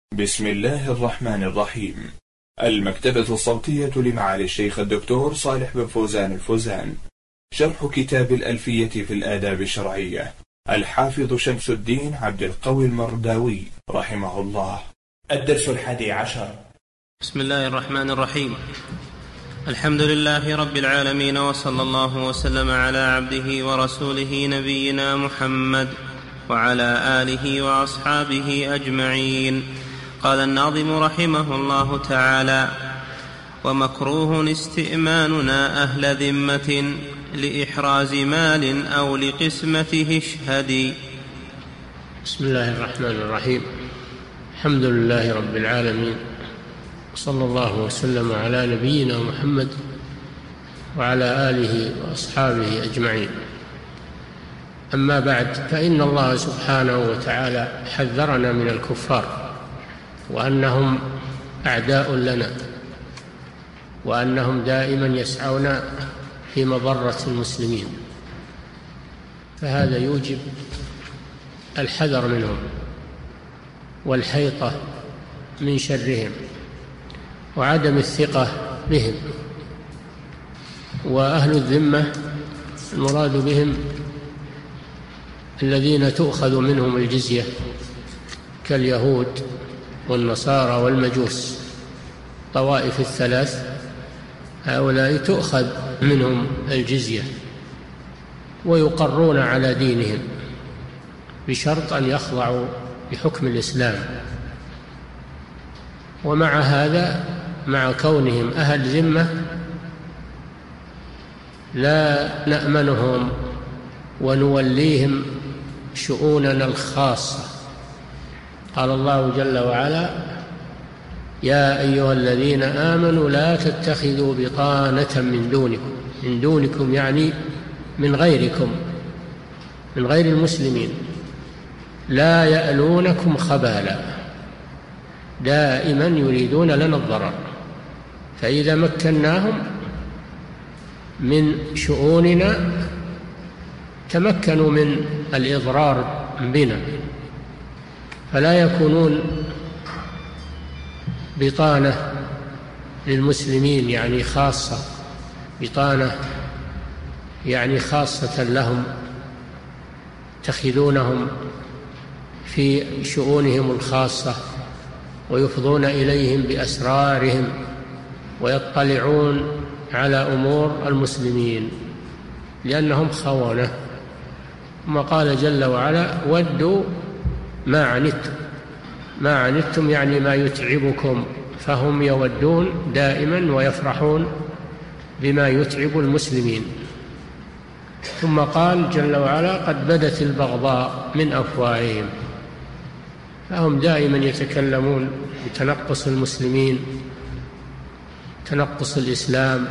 بسم الله الرحمن الرحيم. المكتبة الصوتية لمعالي الشيخ الدكتور صالح بن فوزان الفوزان. شرح كتاب الألفية في الآداب الشرعية، الحافظ شمس الدين عبد القوي المرداوي رحمه الله. الدرس 11. بسم الله الرحمن الرحيم. الحمد لله رب العالمين، وصلى الله وسلم على عبده ورسوله نبينا محمد وعلى آله وأصحابه أجمعين. قال الناظم رحمه الله تعالى: ومكروه استئماننا أهل ذمة لإحراز مال أو لقسمته اشهدي. بسم الله الرحمن الرحيم. الحمد لله رب العالمين، صلى الله وسلم على نبينا محمد وعلى آله وأصحابه أجمعين. أما بعد، فإن الله سبحانه وتعالى حذرنا من الكفار، وأنهم أعداء لنا، وأنهم دائما يسعون في مضرة المسلمين، فهذا يوجب الحذر منهم والحيطة من شرهم وعدم الثقة بهم. وأهل الذمة المراد بهم الذين تؤخذ منهم الجزية كاليهود والنصارى والمجوس، طوائف الثلاث، هؤلاء تؤخذ منهم الجزية ويقرون على دينهم بشرط أن يخضعوا لحكم الإسلام. ومع هذا، مع كونهم أهل ذمة، لا نأمنهم ونوليهم شؤوننا الخاصة. قال الله جل وعلا: يا أيها الذين آمنوا لا تتخذوا بطانة من دونكم يعني من غيركم، من غير المسلمين، لا يألونكم خبالا، دائما يريدون لنا الضرر. فإذا مكناهم من شؤوننا تمكنوا من الإضرار بنا، فلا يكونون بطانة للمسلمين يعني خاصة، بطانة يعني خاصة لهم، يتخذونهم في شؤونهم الخاصة ويفضون إليهم بأسرارهم ويطلعون على أمور المسلمين لأنهم خونة. ثم قال جل وعلا: ودوا ما عنتم يعني ما يتعبكم، فهم يودون دائما ويفرحون بما يتعب المسلمين. ثم قال جل وعلا: قد بدت البغضاء من أفواههم، فهم دائما يتكلمون بتنقص المسلمين، تنقص الإسلام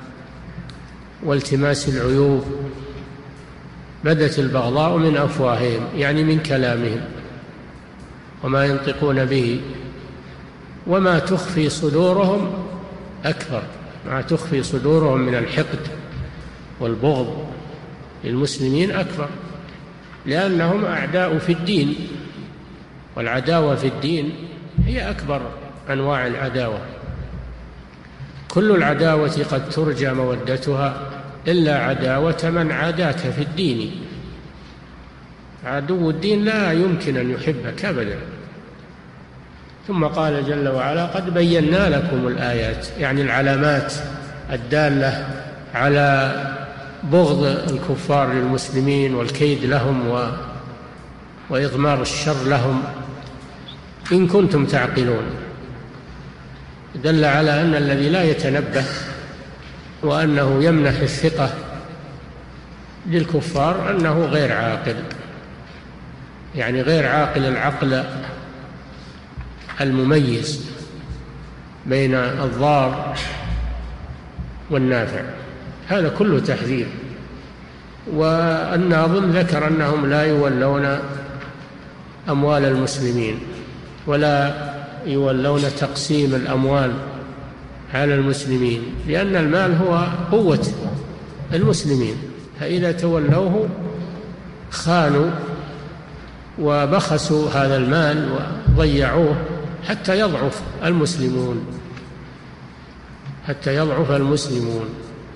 والتماس العيوب. بدت البغضاء من أفواههم يعني من كلامهم وما ينطقون به، وما تخفي صدورهم أكبر، ما تخفي صدورهم من الحقد والبغض للمسلمين أكبر، لأنهم أعداء في الدين، والعداوة في الدين هي أكبر أنواع العداوة. كل العداوة قد ترجى مودتها إلا عداوة من عاداك في الدين. عدو الدين لا يمكن أن يحبك أبدا. ثم قال جل وعلا: قد بينا لكم الآيات، يعني العلامات الدالة على بغض الكفار للمسلمين والكيد لهم وإضمار الشر لهم، إن كنتم تعقلون. دل على أن الذي لا يتنبه وأنه يمنح الثقة للكفار أنه غير عاقل، يعني غير عاقل العقل المميز بين الضار والنافع. هذا كله تحذير. والناظم ذكر أنهم لا يولون أموال المسلمين ولا يولون تقسيم الأموال على المسلمين، لأن المال هو قوة المسلمين، فإذا تولوه خانوا وبخسوا هذا المال وضيعوه حتى يضعف المسلمون.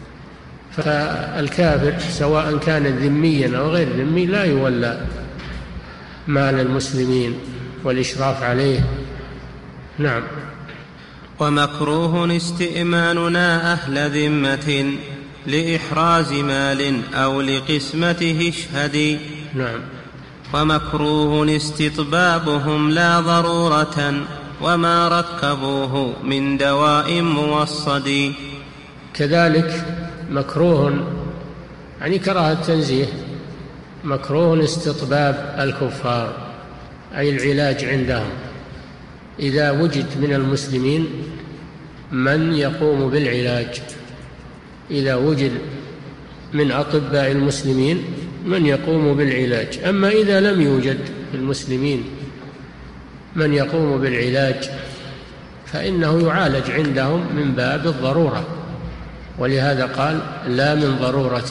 فالكافر سواء كان ذميا أو غير ذمي لا يولى مال المسلمين والإشراف عليه. نعم. ومكروه استئماننا أهل ذمة لإحراز مال أو لقسمته اشهدي. نعم. ومكروه استطبابهم لا ضرورة وما ركبوه من دواء موصد. كذلك مكروه يعني كراهة التنزيه، مكروه استطباب الكفار أي العلاج عندهم. إذا وجد من المسلمين من يقوم بالعلاج، إذا وجد من أطباء المسلمين من يقوم بالعلاج. أما إذا لم يوجد في المسلمين من يقوم بالعلاج فإنه يعالج عندهم من باب الضرورة، ولهذا قال لا من ضرورة.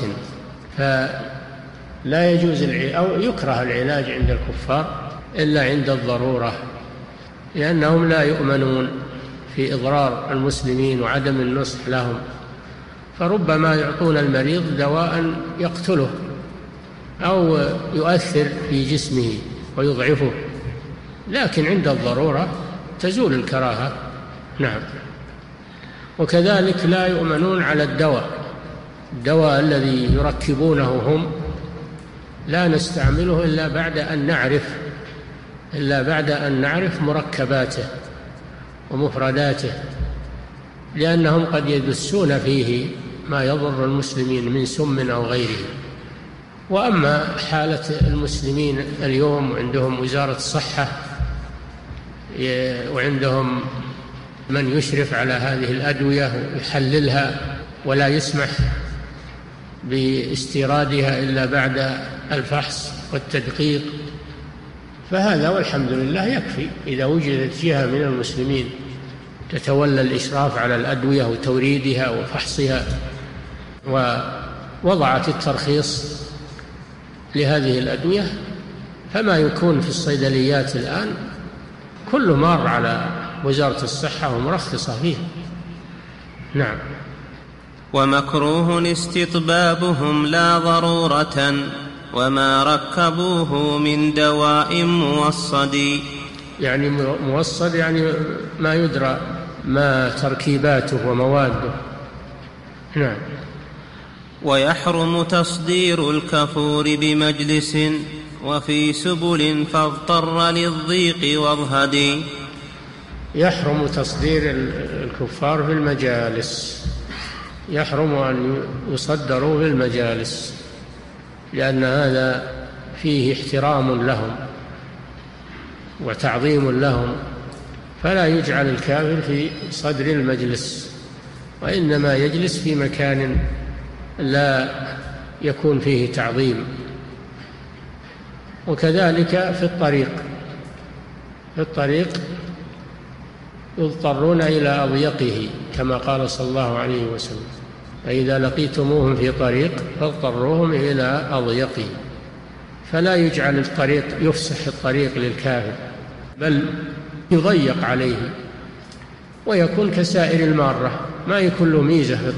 فلا يجوز أو يكره العلاج عند الكفار إلا عند الضرورة، لأنهم لا يؤمنون في إضرار المسلمين وعدم النصح لهم، فربما يعطون المريض دواء يقتله أو يؤثر في جسمه ويضعفه، لكن عند الضرورة تزول الكراهة. نعم. وكذلك لا يؤمنون على الدواء الذي يركبونه هم، لا نستعمله إلا بعد أن نعرف مركباته ومفرداته، لأنهم قد يدسون فيه ما يضر المسلمين من سم أو غيره. وأما حالة المسلمين اليوم عندهم وزارة الصحة وعندهم من يشرف على هذه الأدوية ويحللها ولا يسمح باستيرادها إلا بعد الفحص والتدقيق، فهذا والحمد لله يكفي. إذا وجدت جهة من المسلمين تتولى الإشراف على الأدوية وتوريدها وفحصها ووضعت الترخيص لهذه الأدوية، فما يكون في الصيدليات الآن كل مار على وزارة الصحة ومرخصة فيه. نعم. ومكروه استطبابهم لا ضرورة وما ركبوه من دواء موصد. يعني موصد يعني ما يدرى ما تركيباته ومواده. نعم. ويحرم تصدير الكفور بمجلس وفي سبل فاضطر للضيق واضهد. يحرم تصدير الكفار في المجالس، يحرم أن يصدروا في المجالس، لأن هذا فيه احترام لهم وتعظيم لهم، فلا يجعل الكافر في صدر المجلس، وإنما يجلس في مكان لا يكون فيه تعظيم. وكذلك في الطريق يضطرون إلى أضيقه كما قال صلى الله عليه وسلم: فإذا لقيتموهم في طريق فاضطروهم إلى أضيقه. فلا يجعل الطريق يفسح الطريق للكافر، بل يضيق عليه ويكون كسائر المارة، ما يكون له ميزة في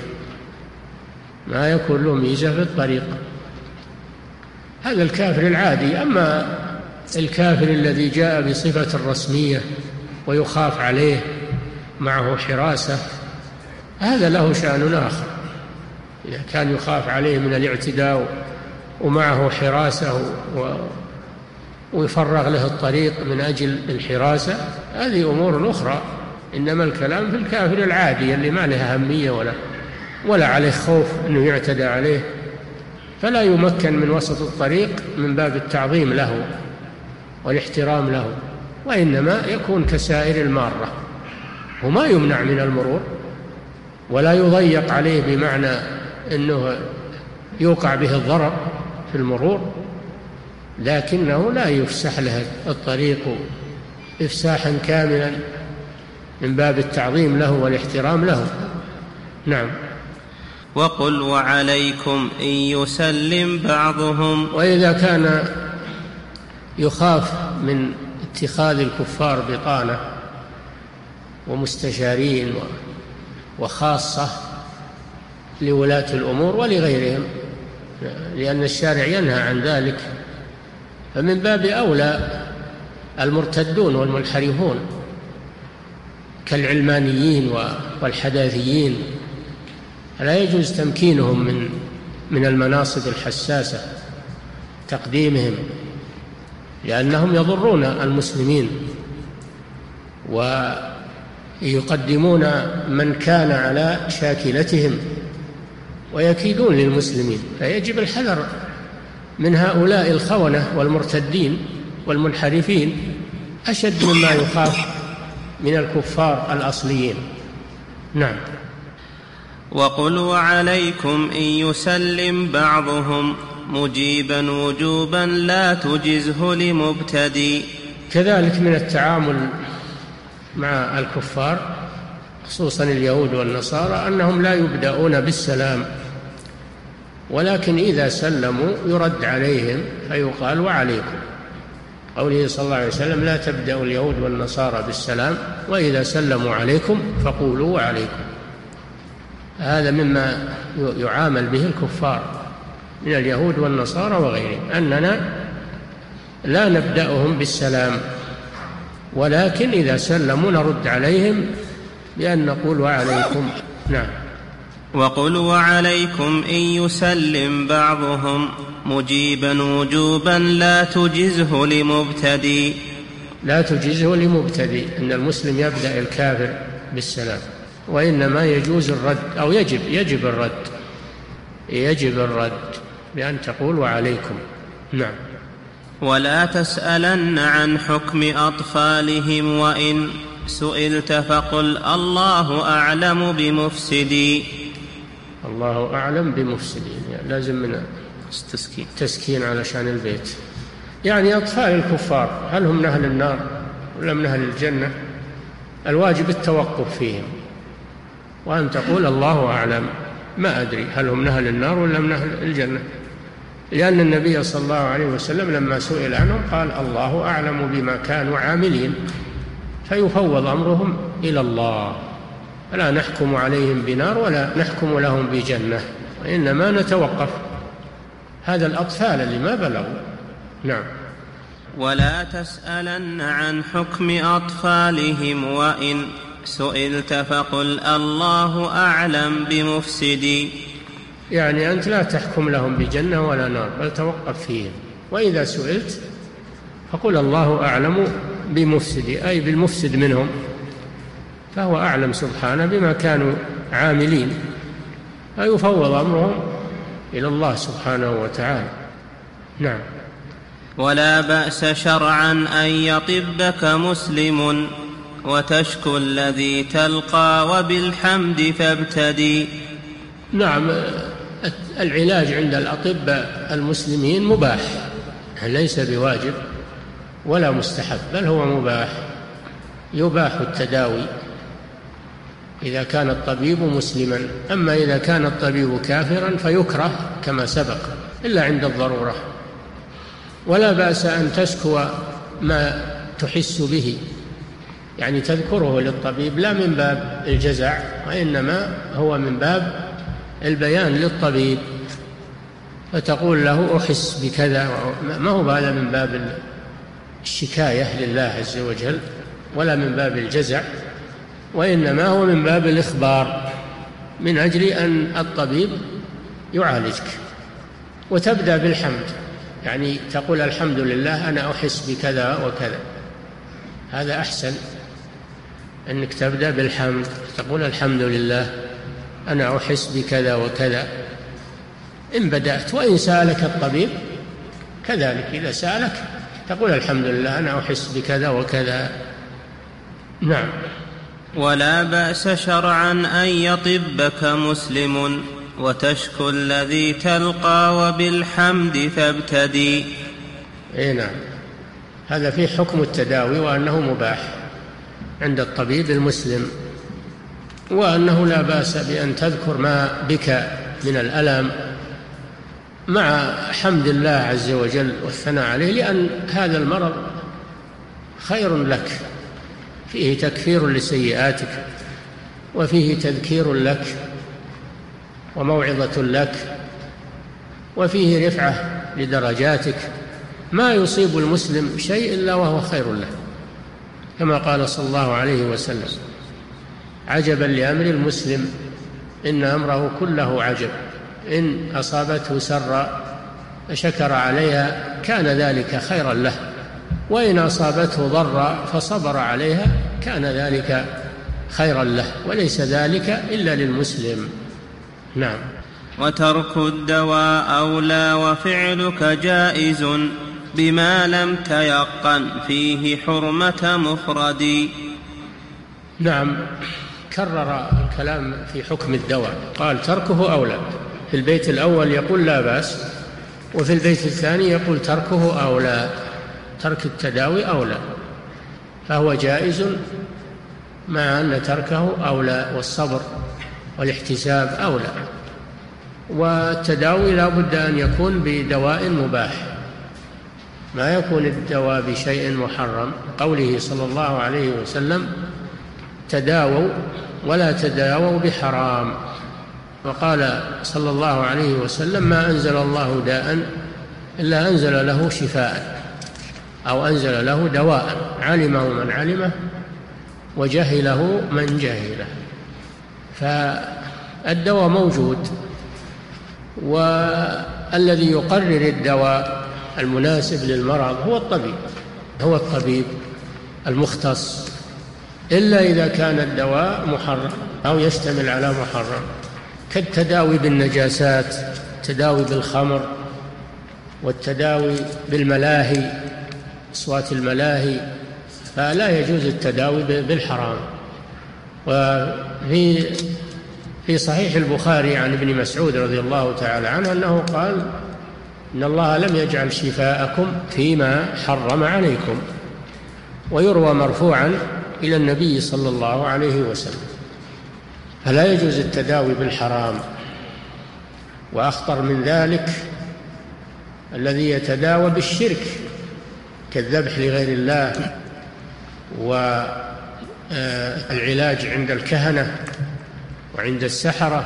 الطريق، هذا الكافر العادي. أما الكافر الذي جاء بصفة الرسمية ويخاف عليه معه حراسة، هذا له شأن آخر. إذا كان يخاف عليه من الاعتداء ومعه حراسة ويفرغ له الطريق من أجل الحراسة، هذه أمور أخرى. إنما الكلام في الكافر العادي اللي ما له أهمية ولا عليه خوف أنه يعتدى عليه، فلا يمكن من وسط الطريق من باب التعظيم له والاحترام له، وإنما يكون كسائر المارة، وما يمنع من المرور ولا يضيق عليه بمعنى أنه يوقع به الضرر في المرور، لكنه لا يفسح له الطريق إفساحا كاملا من باب التعظيم له والاحترام له. نعم. وقل وعليكم إن يسلم بعضهم. وإذا كان يخاف من اتخاذ الكفار بطانة ومستشارين وخاصة لولاة الأمور ولغيرهم، لأن الشارع ينهى عن ذلك. فمن باب أولى المرتدون والمنحرفون كالعلمانيين والحداثيين لا يجوز تمكينهم من المناصب الحساسة، تقديمهم، لأنهم يضرون المسلمين ويقدمون من كان على شاكلتهم ويكيدون للمسلمين. فيجب الحذر من هؤلاء الخونة والمرتدين والمنحرفين أشد مما يخاف من الكفار الأصليين. نعم. وقل وعليكم إن يسلم بعضهم مجيبا وجوبا لا تجزه لمبتدي. كذلك من التعامل مع الكفار خصوصا اليهود والنصارى أنهم لا يبدأون بالسلام، ولكن إذا سلموا يرد عليهم فيقال وعليكم، قوله صلى الله عليه وسلم لا تبدأوا اليهود والنصارى بالسلام وإذا سلموا عليكم فقولوا وعليكم. هذا مما يعامل به الكفار من اليهود والنصارى وغيرهم، أننا لا نبدأهم بالسلام، ولكن إذا سلموا نرد عليهم بأن نقول وعليكم. نعم. وقل وعليكم إن يسلم بعضهم مجيبا وجوبا لا تجزه لمبتدي. لا تجزه لمبتدي، إن المسلم يبدأ الكافر بالسلام، وإنما يجوز الرد أو يجب الرد بأن تقول وعليكم. نعم. ولا تسألن عن حكم أطفالهم وإن سئلت فقل الله أعلم بمفسدي. الله أعلم بمفسدي، يعني لازم من تسكين علشان البيت. يعني أطفال الكفار هل هم من أهل النار ولا من أهل الجنة؟ الواجب التوقف فيهم وأن تقول الله أعلم، ما أدري هل هم من أهل النار ولا من أهل الجنة، لأن النبي صلى الله عليه وسلم لما سئل عنهم قال الله أعلم بما كانوا عاملين، فيفوض أمرهم إلى الله، فلا نحكم عليهم بنار ولا نحكم لهم بجنة، وإنما نتوقف. هذا الأطفال اللي ما بلغوا. نعم. ولا تسألن عن حكم أطفالهم وإن سئلت فقل الله أعلم بمفسدي. يعني أنت لا تحكم لهم بجنة ولا نار، بل توقف فيهم، وإذا سئلت فقل الله أعلم بمفسدي، أي بالمفسد منهم، فهو أعلم سبحانه بما كانوا عاملين، فيفوض أمرهم إلى الله سبحانه وتعالى. نعم. ولا بأس شرعا أن يطبك مسلم وتشكو الذي تلقى وبالحمد فابتدي. نعم. العلاج عند الأطباء المسلمين مباح، ليس بواجب ولا مستحب، بل هو مباح، يباح التداوي إذا كان الطبيب مسلما. أما إذا كان الطبيب كافرا فيكره كما سبق، إلا عند الضرورة. ولا بأس أن تشكو ما تحس به، يعني تذكره للطبيب لا من باب الجزع، وإنما هو من باب البيان للطبيب، فتقول له أحس بكذا، ما هو هذا من باب الشكاية لله عز وجل ولا من باب الجزع، وإنما هو من باب الإخبار من أجل أن الطبيب يعالجك. وتبدأ بالحمد، يعني تقول الحمد لله أنا أحس بكذا وكذا، هذا أحسن، أنك تبدأ بالحمد، تقول الحمد لله أنا أحس بكذا وكذا إن بدأت. وإن سألك الطبيب كذلك، إذا سألك تقول الحمد لله أنا أحس بكذا وكذا. نعم. ولا بأس شرعا أن يطبك مسلم وتشكو الذي تلقى وبالحمد فابتدي. نعم. هذا فيه حكم التداوي، وأنه مباح عند الطبيب المسلم، وأنه لا بأس بأن تذكر ما بك من الألم مع حمد الله عز وجل والثناء عليه، لأن هذا المرض خير لك، فيه تكفير لسيئاتك، وفيه تذكير لك وموعظة لك، وفيه رفعة لدرجاتك. ما يصيب المسلم شيء إلا وهو خير له، كما قال صلى الله عليه وسلم: عجبا لأمر المسلم إن أمره كله عجب، إن أصابته سرا فشكر عليها كان ذلك خيرا له، وإن أصابته ضرا فصبر عليها كان ذلك خيرا له، وليس ذلك إلا للمسلم. نعم. وترك الدواء أولى وفعلك جائز بما لم تيقن فيه حرمة مفرد. نعم، كرر الكلام في حكم الدواء، قال تركه أولى. في البيت الأول يقول لا بأس، وفي البيت الثاني يقول تركه أولى، ترك التداوي أولى، فهو جائز مع أن تركه أولى، والصبر والاحتساب أولى. والتداوي لا بد أن يكون بدواء مباح، ما يكون الدواء بشيء محرم. قوله صلى الله عليه وسلم: تداووا ولا تداووا بحرام. وقال صلى الله عليه وسلم: ما أنزل الله داء إلا أنزل له شفاء، أو أنزل له دواء علمه من علمه وجهله من جهله. فالدواء موجود، والذي يقرر الدواء المناسب للمرض هو الطبيب المختص، إلا إذا كان الدواء محرم أو يشتمل على محرم، كالتداوي بالنجاسات، التداوي بالخمر، والتداوي بالملاهي، أصوات الملاهي، فلا يجوز التداوي بالحرام. وفي صحيح البخاري عن ابن مسعود رضي الله تعالى عنه أنه قال: إن الله لم يجعل شفاءكم فيما حرم عليكم. ويروى مرفوعا إلى النبي صلى الله عليه وسلم. فلا يجوز التداوي بالحرام. وأخطر من ذلك الذي يتداوى بالشرك، كالذبح لغير الله، والعلاج عند الكهنة وعند السحرة،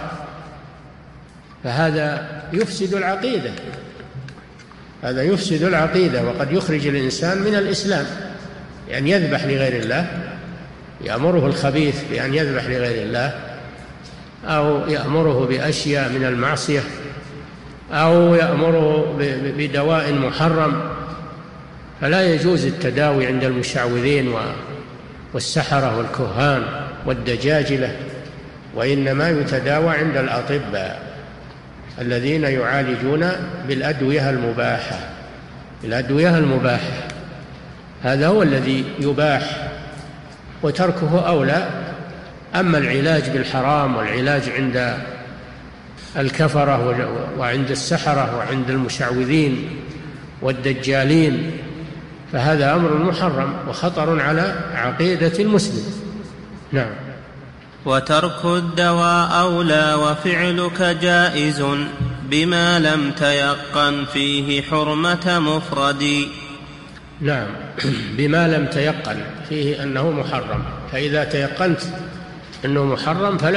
فهذا يفسد العقيدة، هذا يفسد العقيدة، وقد يخرج الإنسان من الإسلام، يعني يذبح لغير الله، يأمره الخبيث بأن يذبح لغير الله، أو يأمره بأشياء من المعصية، أو يأمره بدواء محرم. فلا يجوز التداوي عند المشعوذين والسحرة والكهان والدجاجلة، وإنما يتداوى عند الأطباء الذين يعالجون بالأدوية المباحة. الأدوية المباحة هذا هو الذي يباح، وتركه أولى. أما العلاج بالحرام والعلاج عند الكفرة وعند السحرة وعند المشعوذين والدجالين فهذا أمر محرم وخطر على عقيدة المسلم. نعم. وترك الدواء أولى وفعلك جائز بما لم تيقن فيه حرمة مفرد. نعم، بما لم تيقن فيه أنه محرم، فإذا تيقنت أنه محرم فلا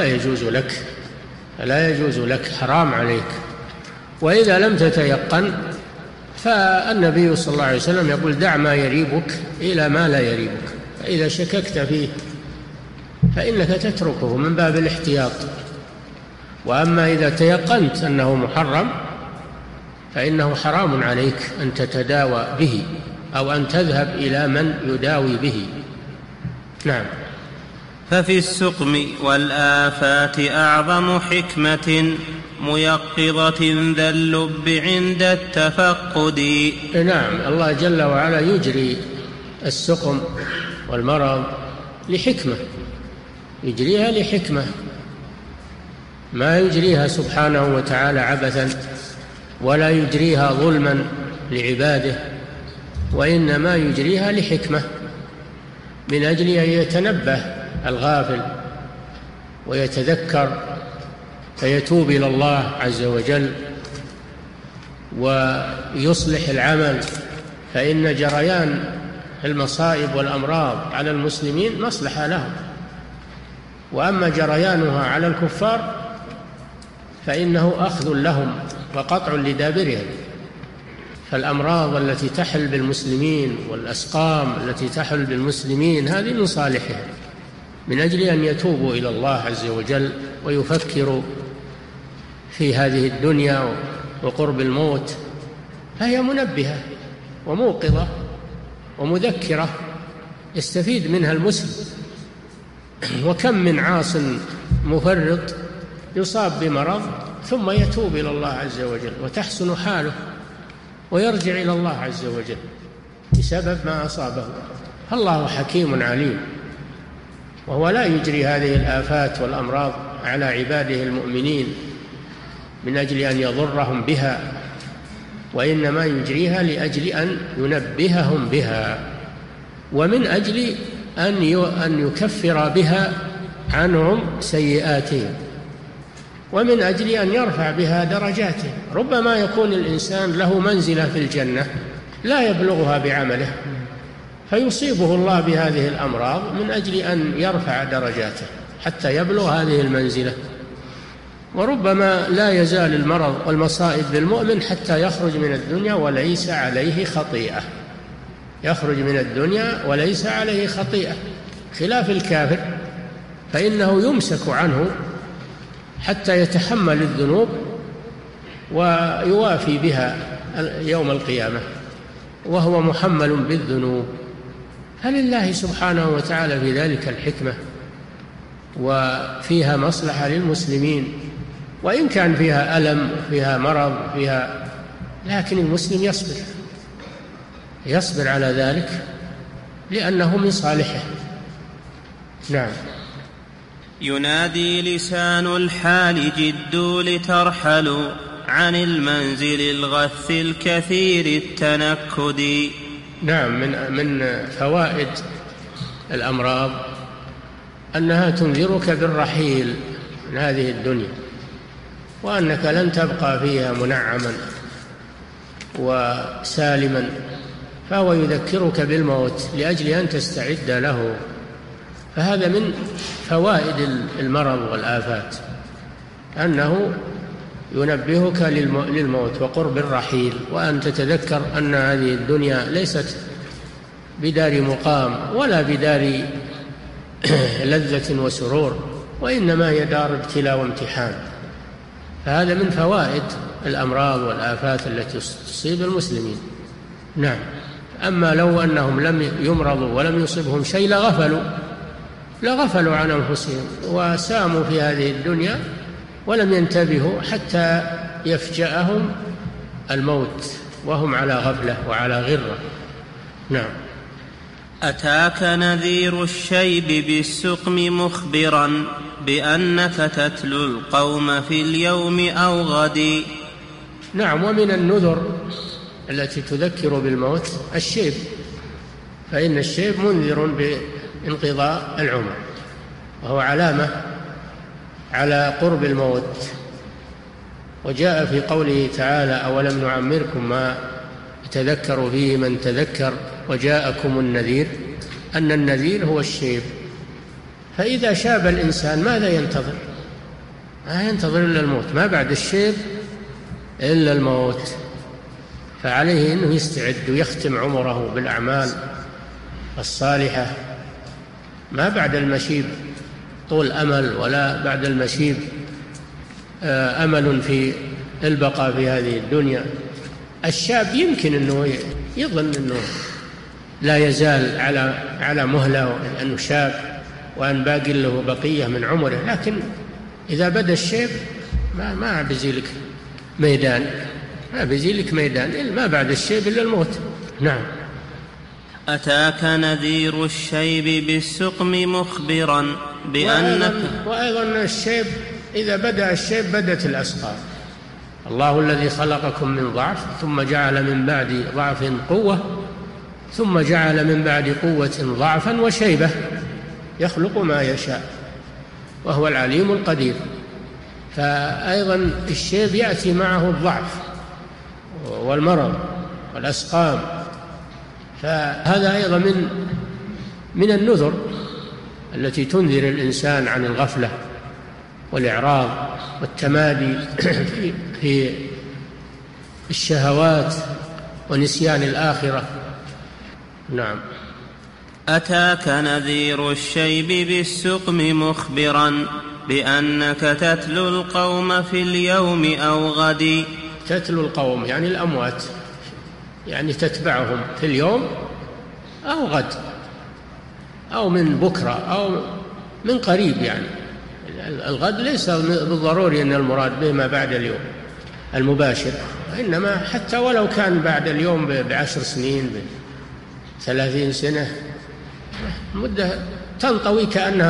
يجوز لك، حرام عليك. وإذا لم تتيقن فالنبي صلى الله عليه وسلم يقول: دع ما يريبك إلى ما لا يريبك. فإذا شككت فيه فإنك تتركه من باب الاحتياط. وأما إذا تيقنت أنه محرم فإنه حرام عليك أن تتداوى به أو أن تذهب إلى من يداوي به. نعم. ففي السقم والآفات أعظم حكمة ميقظة ذا اللب عند التفقد. نعم، الله جل وعلا يجري السقم والمرض لحكمة، يجريها لحكمة، ما يجريها سبحانه وتعالى عبثا، ولا يجريها ظلما لعباده، وإنما يجريها لحكمة، من أجل أن يتنبه الغافل ويتذكر فيتوب إلى الله عز وجل ويصلح العمل. فإن جريان المصائب والأمراض على المسلمين مصلحة لهم، وأما جريانها على الكفار فإنه أخذ لهم وقطع لدابرهم. فالأمراض التي تحل بالمسلمين والأسقام التي تحل بالمسلمين هذه من صالحهم، من أجل أن يتوبوا إلى الله عز وجل ويفكروا في هذه الدنيا وقرب الموت، فهي منبهة وموقظة ومذكرة يستفيد منها المسلم. وكم من عاص مفرط يصاب بمرض ثم يتوب إلى الله عز وجل وتحسن حاله ويرجع إلى الله عز وجل بسبب ما أصابه. الله حكيم عليم، وهو لا يجري هذه الآفات والأمراض على عباده المؤمنين من أجل أن يضرهم بها، وإنما يجريها لأجل أن ينبههم بها، ومن أجل أن يكفر بها عنهم سيئاتهم، ومن أجل أن يرفع بها درجاتهم. ربما يكون الإنسان له منزلة في الجنة لا يبلغها بعمله، فيصيبه الله بهذه الأمراض من أجل أن يرفع درجاته حتى يبلغ هذه المنزلة. وربما لا يزال المرض والمصائب بالمؤمن حتى يخرج من الدنيا وليس عليه خطيئة، يخرج من الدنيا وليس عليه خطيئة، خلاف الكافر فإنه يمسك عنه حتى يتحمل الذنوب ويوافي بها يوم القيامة وهو محمل بالذنوب. فلله سبحانه وتعالى في ذلك الحكمة، وفيها مصلحة للمسلمين، وإن كان فيها ألم فيها مرض فيها، لكن المسلم يصبر على ذلك لأنه من صالحه. نعم. ينادي لسان الحال جدوا لترحلوا عن المنزل الغث الكثير التنكد. نعم، من فوائد الأمراض أنها تنذرك بالرحيل من هذه الدنيا، وأنك لن تبقى فيها منعما وسالما، فهو يذكرك بالموت لأجل أن تستعد له. فهذا من فوائد المرض والآفات، أنه ينبهك للموت وقرب الرحيل، وأن تتذكر أن هذه الدنيا ليست بدار مقام ولا بدار لذة وسرور، وإنما هي دار ابتلاء وامتحان. فهذا من فوائد الأمراض والآفات التي تصيب المسلمين. نعم. أما لو أنهم لم يمرضوا ولم يصبهم شيء لغفلوا عن أنفسهم وساموا في هذه الدنيا ولم ينتبهوا حتى يفجأهم الموت وهم على غفلة وعلى غرة. نعم. أتاك نذير الشيب بالسقم مخبرا بأنك تتلو القوم في اليوم أو غد. نعم. ومن النذر التي تذكر بالموت الشيب، فإن الشيب منذر بانقضاء العمر، وهو علامة على قرب الموت. وجاء في قوله تعالى: أولم نعمركم ما يتذكر فيه من تذكر وجاءكم النذير، أن النذير هو الشيب. فإذا شاب الإنسان ماذا ينتظر؟ ما ينتظر إلا الموت، ما بعد الشيب إلا الموت. فعليه أنه يستعد ويختم عمره بالأعمال الصالحة، ما بعد المشيب طول أمل، ولا بعد المشيب أمل في البقاء في هذه الدنيا. الشاب يمكن أنه يظن أنه لا يزال على مهلة لأنه شاب وأن باقي له بقية من عمره، لكن إذا بدأ الشيب ما بيزيلك ميدان، ما بعد الشيب إلا الموت. نعم. أتاك نذير الشيب بالسقم مخبرا بأنك. وأيضا الشيب إذا بدأ الشيب بدت الأسقام. الله الذي خلقكم من ضعف ثم جعل من بعد ضعف قوة ثم جعل من بعد قوة ضعفا وشيبة يخلق ما يشاء وهو العليم القدير. فأيضا الشيب يأتي معه الضعف والمرض والأسقام، فهذا أيضا من النذر التي تنذر الإنسان عن الغفلة والإعراض والتمادي في الشهوات ونسيان الآخرة. نعم. أتاك نذير الشيب بالسقم مخبرا بأنك تتلو القوم في اليوم أو غد. تتلو القوم يعني الأموات، يعني تتبعهم في اليوم أو غد أو من بكرة أو من قريب. يعني الغد ليس بالضروري أن المراد به ما بعد اليوم المباشر، إنما حتى ولو كان بعد اليوم ب10 سنين ب30 سنة مدة تنطوي كأنها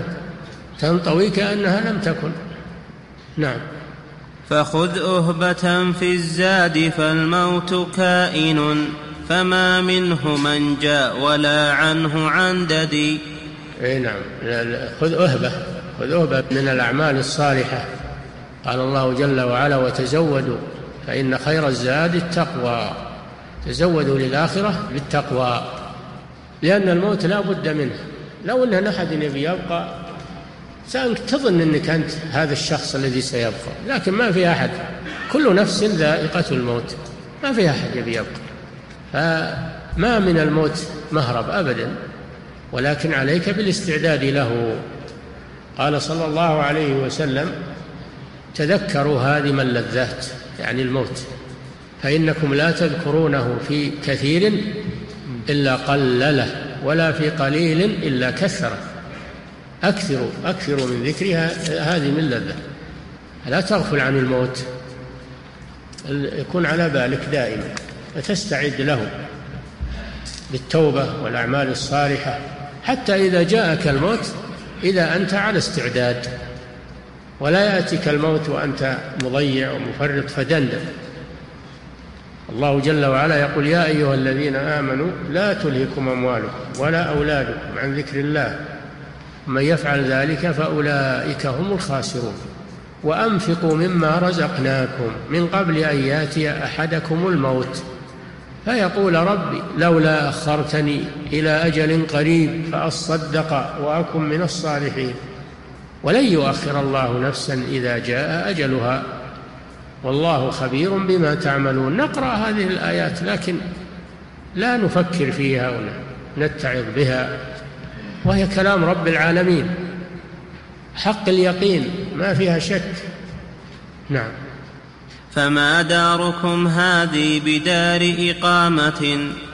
لم تكن. نعم. فخذ أهبة في الزاد فالموت كائن فما منه من جاء ولا عنه عنددي. نعم. خذ أهبة من الأعمال الصالحة. قال الله جل وعلا: وتزودوا فإن خير الزاد التقوى. تزودوا للآخرة بالتقوى، لأن الموت لا بد منه. لو أن أحد يبي يبقى تظن أنك أنت هذا الشخص الذي سيبقى، لكن ما في أحد، كل نفس ذائقة الموت، ما في أحد يبي يبقى. فما من الموت مهرب أبدا، ولكن عليك بالاستعداد له. قال صلى الله عليه وسلم: تذكروا هادم اللذات، يعني الموت، فإنكم لا تذكرونه في كثير إلا قلله، ولا في قليل إلا كثره. أكثروا من ذكرها هذه من لذة. لا تغفل عن الموت، يكون على بالك دائما، فتستعد له بالتوبة والأعمال الصالحة، حتى إذا جاءك الموت إذا أنت على استعداد، ولا يأتيك الموت وأنت مضيع ومفرط فدندن. الله جل وعلا يقول: يا أيها الذين آمنوا لا تلهكم أموالكم ولا أولادكم عن ذكر الله من يفعل ذلك فأولئك هم الخاسرون وأنفقوا مما رزقناكم من قبل أن يأتي أحدكم الموت فيقول: ربي لولا أخرتني إلى أجل قريب فأصدق وأكن من الصالحين ولن يؤخر الله نفسا إذا جاء أجلها والله خبير بما تعملون. نقرأ هذه الآيات لكن لا نفكر فيها ونتعظ بها، وهي كلام رب العالمين حق اليقين ما فيها شك. نعم. فما داركم هذه بدار إقامة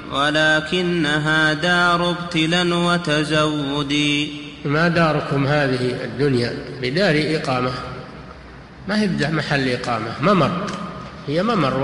ولكنها دار ابتلا وتزود. ما داركم هذه الدنيا بدار إقامة، ما هي محل إقامة، ممر، هي ممر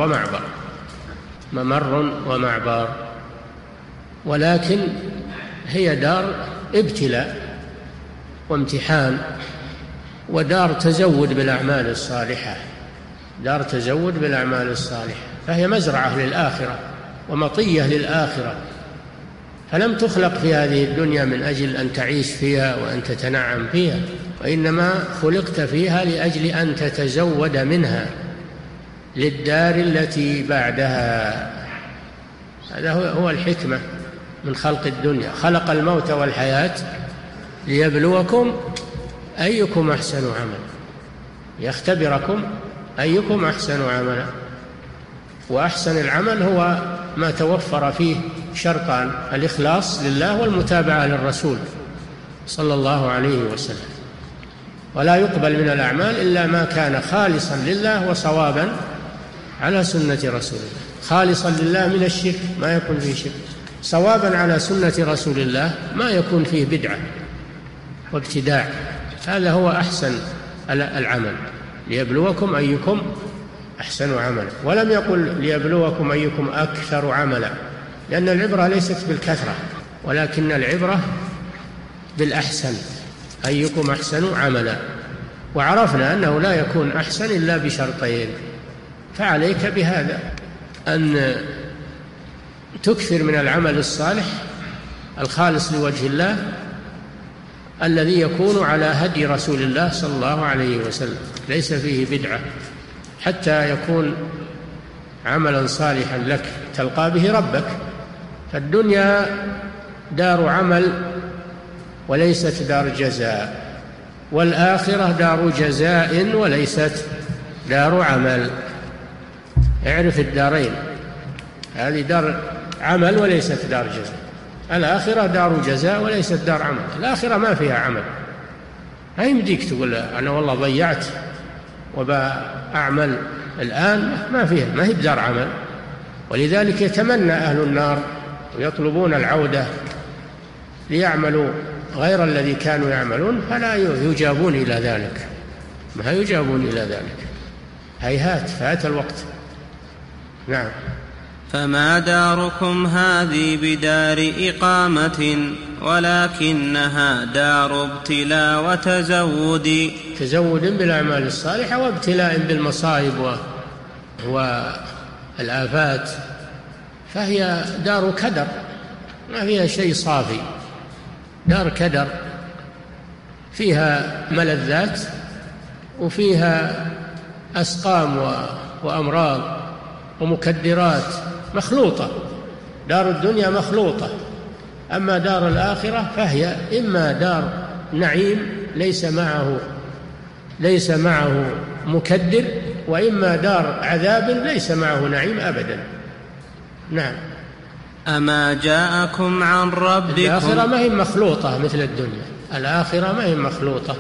ومعبر، ولكن هي دار ابتلاء وامتحان ودار تزود بالأعمال الصالحة، دار تزود بالأعمال الصالحة، فهي مزرعة للآخرة ومطية للآخرة، فلم تخلق في هذه الدنيا من أجل أن تعيش فيها وأن تتنعم فيها، وإنما خلقت فيها لأجل أن تتزود منها للدار التي بعدها. هذا هو الحكمة من خلق الدنيا. خلق الموت والحياة ليبلوكم أيكم أحسن عملا، يختبركم أيكم أحسن عملا. وأحسن العمل هو ما توفر فيه شرطان: الإخلاص لله والمتابعة للرسول صلى الله عليه وسلم. ولا يقبل من الأعمال إلا ما كان خالصا لله وصوابا على سنة رسول الله. خالصا لله من الشرك ما يكون فيه شرك، صوابا على سنة رسول الله ما يكون فيه بدعة وابتداع. هذا هو أحسن العمل، ليبلوكم أيكم أحسن عملا. ولم يقل ليبلوكم أيكم أكثر عملا، لأن العبرة ليست بالكثرة ولكن العبرة بالأحسن، أيكم أحسن عملا. وعرفنا أنه لا يكون أحسن إلا بشرطين، فعليك بهذا أن تكثر من العمل الصالح الخالص لوجه الله الذي يكون على هدي رسول الله صلى الله عليه وسلم، ليس فيه بدعة، حتى يكون عملا صالحا لك تلقى به ربك، فالدنيا دار عمل وليست دار جزاء، والآخرة دار جزاء وليست دار عمل. اعرف الدارين، هذه دار عمل وليست دار جزاء، الآخرة دار جزاء وليست دار عمل. الآخرة ما فيها عمل، ما يمديك تقول أنا والله ضيعت وبأعمل الآن، ما فيها، ما هي بدار عمل. ولذلك يتمنى أهل النار ويطلبون العودة ليعملوا غير الذي كانوا يعملون، فلا يجابون إلى ذلك، ما يجابون إلى ذلك، هيهات، فات الوقت. نعم. فما داركم هذه بدار إقامة ولكنها دار ابتلاء وتزود. تزود بالأعمال الصالحة وابتلاء بالمصائب والآفات، فهي دار كدر، ما فيها شيء صافي، دار كدر فيها ملذات وفيها أسقام وأمراض ومكدرات مخلوطة. دار الدنيا مخلوطة، أما دار الآخرة فهي إما دار نعيم ليس معه مكدر، وإما دار عذاب ليس معه نعيم أبدا. نعم. أما جاءكم عن ربكم. الآخرة ما هي مخلوطة مثل الدنيا، الآخرة ما هي مخلوطة،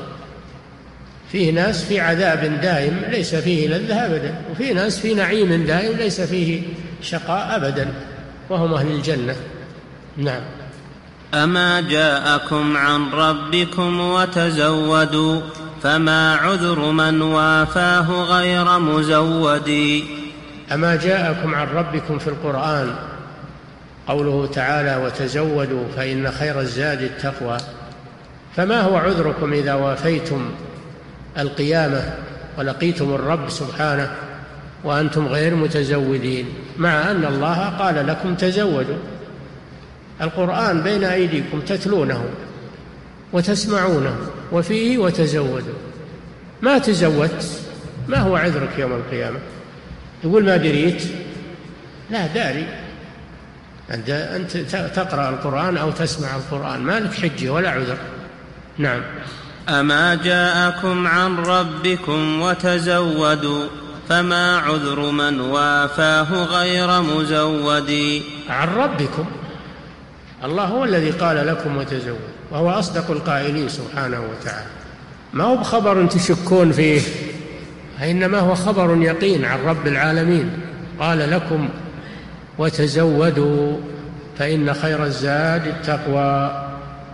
فيه ناس في عذاب دائم ليس فيه لذة أبدا، وفي ناس في نعيم دائم ليس فيه شقاء أبدا، وهم أهل الجنة. نعم. أما جاءكم عن ربكم وتزودوا فما عذر من وافاه غير مزود. أما جاءكم عن ربكم في القرآن قوله تعالى وتزودوا فإن خير الزاد التقوى، فما هو عذركم إذا وافيتم القيامة ولقيتم الرب سبحانه وأنتم غير متزودين، مع أن الله قال لكم تزودوا؟ القرآن بين أيديكم تتلونه وتسمعونه وفيه وتزودوا، ما تزودت، ما هو عذرك يوم القيامة؟ يقول ما دريت، لا داري، أنت تقرأ القرآن أو تسمع القرآن، ما لك حجة ولا عذر. نعم. أما جاءكم عن ربكم وتزودوا فما عذر من وافاه غير مزود. عن ربكم، الله هو الذي قال لكم وتزودوا، وهو أصدق القائلين سبحانه وتعالى، ما هو بخبر تشكون فيه، إنما هو خبر يقين عن رب العالمين، قال لكم وتزودوا فإن خير الزاد التقوى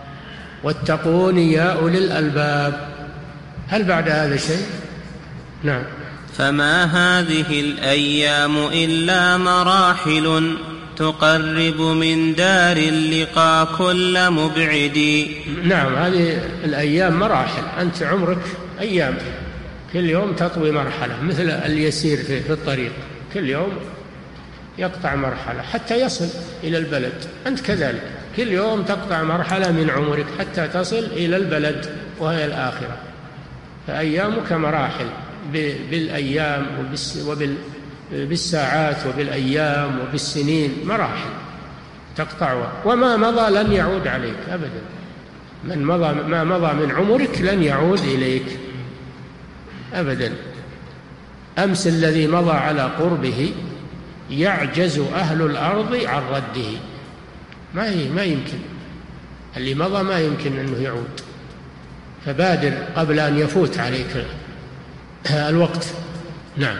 واتقون يا أولي الألباب. هل بعد هذا شيء؟ نعم. فما هذه الأيام إلا مراحل تقرب من دار اللقاء كل مبعد. نعم، هذه الأيام مراحل، أنت عمرك أيام، كل يوم تطوي مرحلة، مثل اليسير في الطريق، كل يوم يقطع مرحلة حتى يصل إلى البلد، أنت كذلك كل يوم تقطع مرحلة من عمرك حتى تصل إلى البلد وهي الآخرة. فأيامك مراحل بالأيام وبالساعات وبالأيام وبالسنين، مراحل تقطعها، وما مضى لن يعود عليك أبدا، ما مضى من عمرك لن يعود إليك أبدا. أمس الذي مضى على قربه يعجز أهل الأرض عن رده، ما يمكن، اللي مضى ما يمكن أنه يعود، فبادر قبل أن يفوت عليك الوقت. نعم.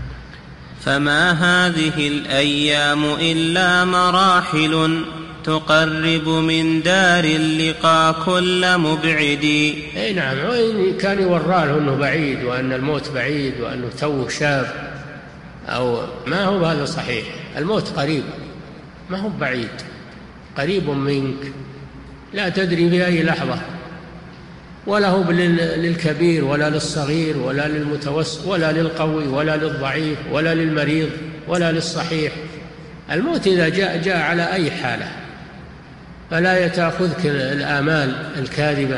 فما هذه الأيام إلا مراحل تقرب من دار اللقاء كل مبعد. أي نعم، وإن كان يوراله أنه بعيد وأن الموت بعيد وأنه توه شاب، أو ما هو هذا صحيح، الموت قريب ما هو بعيد، قريب منك، لا تدري في أي لحظة، ولا هو للكبير ولا للصغير ولا للمتوسط ولا للقوي ولا للضعيف ولا للمريض ولا للصحيح. الموت إذا جاء على أي حالة، فلا تأخذك الآمال الكاذبة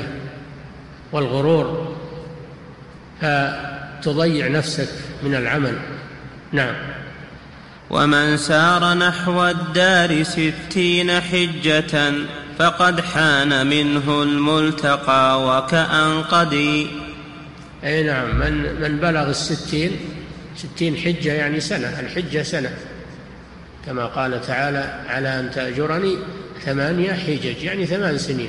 والغرور فتضيع نفسك من العمل. نعم. ومن سار نحو الدار 60 حجة فقد حان منه الملتقى وكأن قدي. أي نعم، من بلغ 60 حجة يعني سنة، الحجة سنة، كما قال تعالى على أن تأجرني 8 حجج يعني 8 سنين.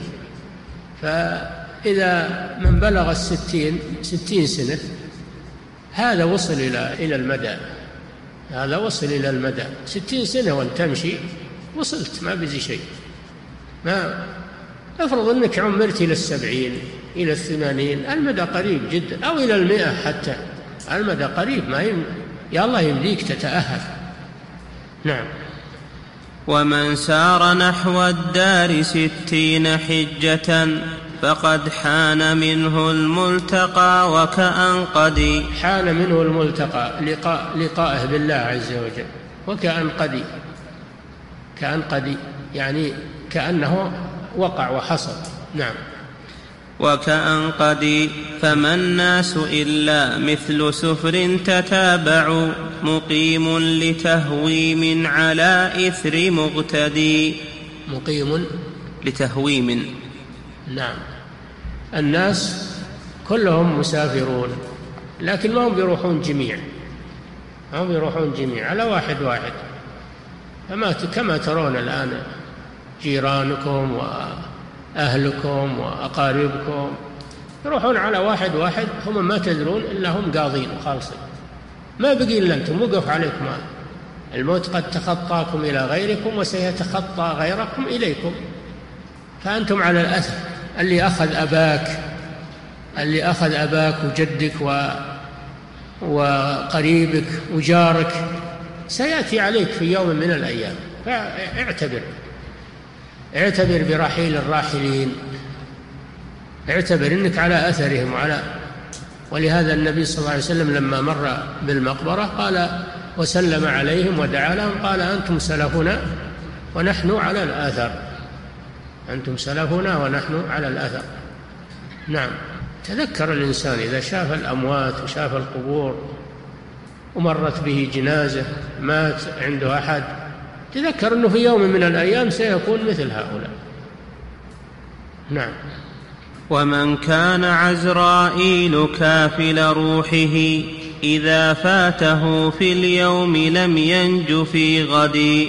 فإذا من بلغ 60 سنة هذا وصل إلى المدى، هذا وصل إلى المدى. 60 سنة وأن تمشي وصلت، ما بزي شيء. ما أفرض أنك عمرت إلى 70 إلى 80، المدى قريب جدا، أو إلى 100 حتى، المدى قريب، ما يا الله يمديك تتأهل. نعم. ومن سار نحو الدار 60 حجة فقد حان منه الملتقى وكأن قدي. حان منه الملتقى، لقائه بالله عز وجل، وكأن قدي، كأن قدي يعني كأنه وقع وحصل. نعم. وكأن قدي فما الناس إلا مثل سفر تتابع مقيم لتهويم على إثر مغتدي. مقيم لتهويم. نعم. الناس كلهم مسافرون، لكن ما هم بيروحون جميع، هم بيروحون جميع على واحد واحد. كما ترون الآن جيرانكم وأهلكم وأقاربكم يروحون على واحد واحد، هم ما تدرون إلا هم قاضين وخالصين، ما بقي إلا أنتم، وقف عليكم الموت، قد تخطاكم إلى غيركم وسيتخطى غيركم إليكم، فأنتم على الأثر. اللي أخذ أباك وجدك وقريبك وجارك سيأتي عليك في يوم من الأيام، اعتبر برحيل الراحلين، اعتبر أنك على أثرهم ولهذا النبي صلى الله عليه وسلم لما مر بالمقبرة قال وسلم عليهم ودعا لهم، قال أنتم سلفنا ونحن على الأثر، أنتم سلفنا ونحن على الأثر. نعم. تذكر الإنسان إذا شاف الأموات وشاف القبور ومرت به جنازة مات عنده أحد، تذكر أنه في يوم من الأيام سيكون مثل هؤلاء. نعم. ومن كان عزرائيل كافل روحه إذا فاته في اليوم لم ينج في غد.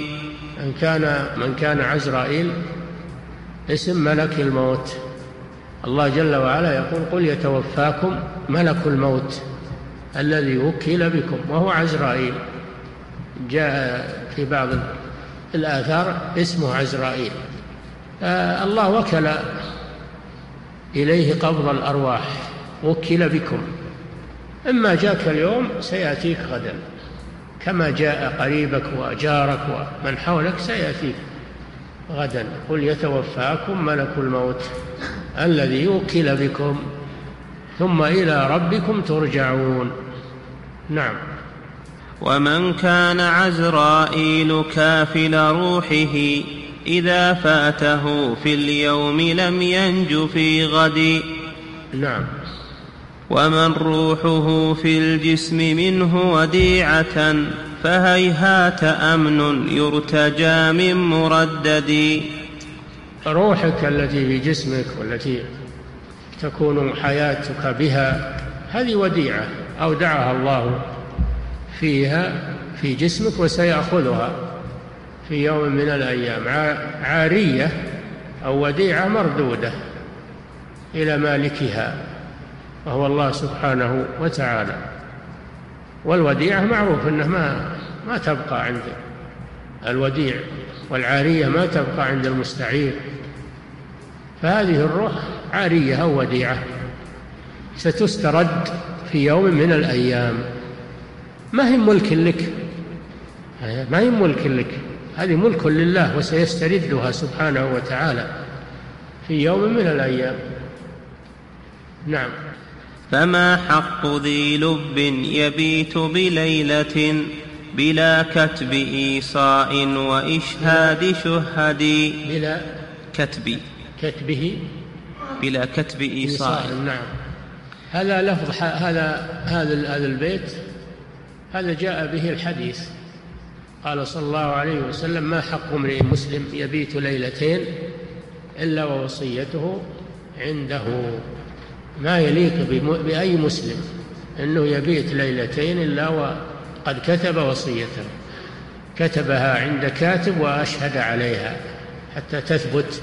من كان عزرائيل اسم ملك الموت. الله جل وعلا يقول قل يتوفاكم ملك الموت الذي وكل بكم وهو عزرائيل. جاء في بعض الآثار اسمه عزرائيل. الله وكل إليه قبض الأرواح، وكل بكم، إما جاءك اليوم سيأتيك غدا، كما جاء قريبك وجارك ومن حولك سيأتيك غدا. قل يتوفاكم ملك الموت الذي وكل بكم ثم إلى ربكم ترجعون. نعم. ومن كان عزرائيل كافل روحه إذا فاته في اليوم لم ينج في غد. نعم. ومن روحه في الجسم منه وديعة فهيهات أمن يرتجى من مردد. روحك التي في جسمك والتي تكون حياتك بها هذه وديعة أودعها الله فيها في جسمك وسيأخذها في يوم من الأيام، عارية أو وديعة مردودة إلى مالكها وهو الله سبحانه وتعالى. والوديعة معروف أنه ما تبقى عند الوديع، والعارية ما تبقى عند المستعير. فهذه الروح عارية أو وديعة ستسترد في يوم من الأيام، ما هي ملك لك، ما هي ملك لك، هذه ملك لله وسيستردها سبحانه وتعالى في يوم من الأيام. نعم. فما حق ذي لب يبيت بليلة بلا كتب إيصاء وإشهاد شهد. بلا كتبه بلا كتب إيصاء. نعم. هذا لفظ هذا البيت هذا جاء به الحديث. قال صلى الله عليه وسلم: ما حق امرئ مسلم يبيت ليلتين إلا ووصيته عنده. ما يليق بأي مسلم أنه يبيت ليلتين إلا وقد كتب وصيته، كتبها عند كاتب وأشهد عليها حتى تثبت.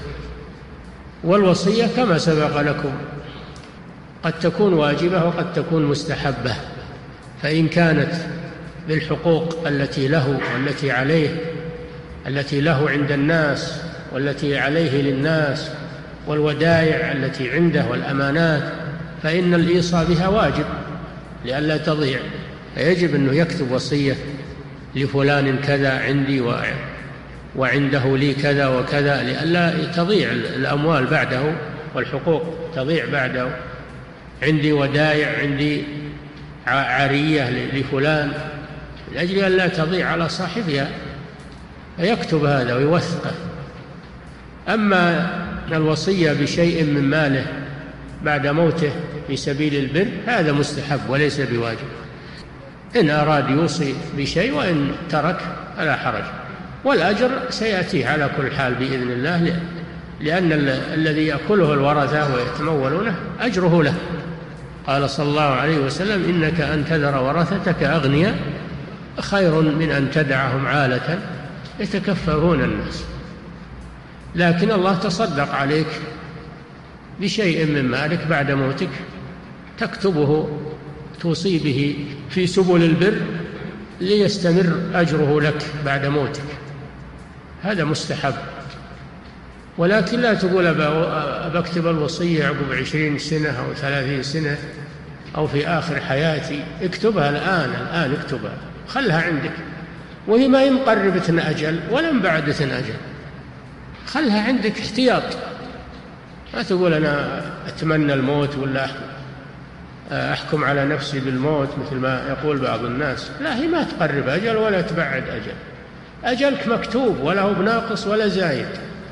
والوصية كما سبق لكم قد تكون واجبة وقد تكون مستحبة، فإن كانت بالحقوق التي له والتي عليه، التي له عند الناس والتي عليه للناس، والودائع التي عنده والأمانات، فإن الإيصاء بها واجب لئلا تضيع، فيجب أنه يكتب وصية لفلان كذا عندي وعنده لي كذا وكذا، لئلا تضيع الأموال بعده والحقوق تضيع بعده. عندي ودائع، عندي عارية لفلان، من أجل أن لا تضيع على صاحبها، فيكتب هذا ويوثقه. أما الوصية بشيء من ماله بعد موته في سبيل البر هذا مستحب وليس بواجب، إن أراد يوصي بشيء، وإن ترك فلا حرج، والأجر سيأتيه على كل حال بإذن الله، لأن الذي يأكله الورثة ويتمولونه أجره له. قال صلى الله عليه وسلم: إنك أن تذر ورثتك أغنياء خير من أن تدعهم عالة يتكفرون الناس. لكن الله تصدق عليك بشيء من مالك بعد موتك، تكتبه توصي به في سبل البر ليستمر أجره لك بعد موتك، هذا مستحب. ولكن لا تقول أبكتب الوصية عقب 20 سنة أو 30 سنة أو في آخر حياتي. اكتبها الآن اكتبها، خلها عندك، وهي ما يمقربة أجل ولا مبعدة أجل، خلها عندك احتياط. ما تقول أنا أتمنى الموت ولا أحكم على نفسي بالموت مثل ما يقول بعض الناس. لا، هي ما تقرب أجل ولا تبعد أجل، أجلك مكتوب ولا هو بناقص ولا زايد.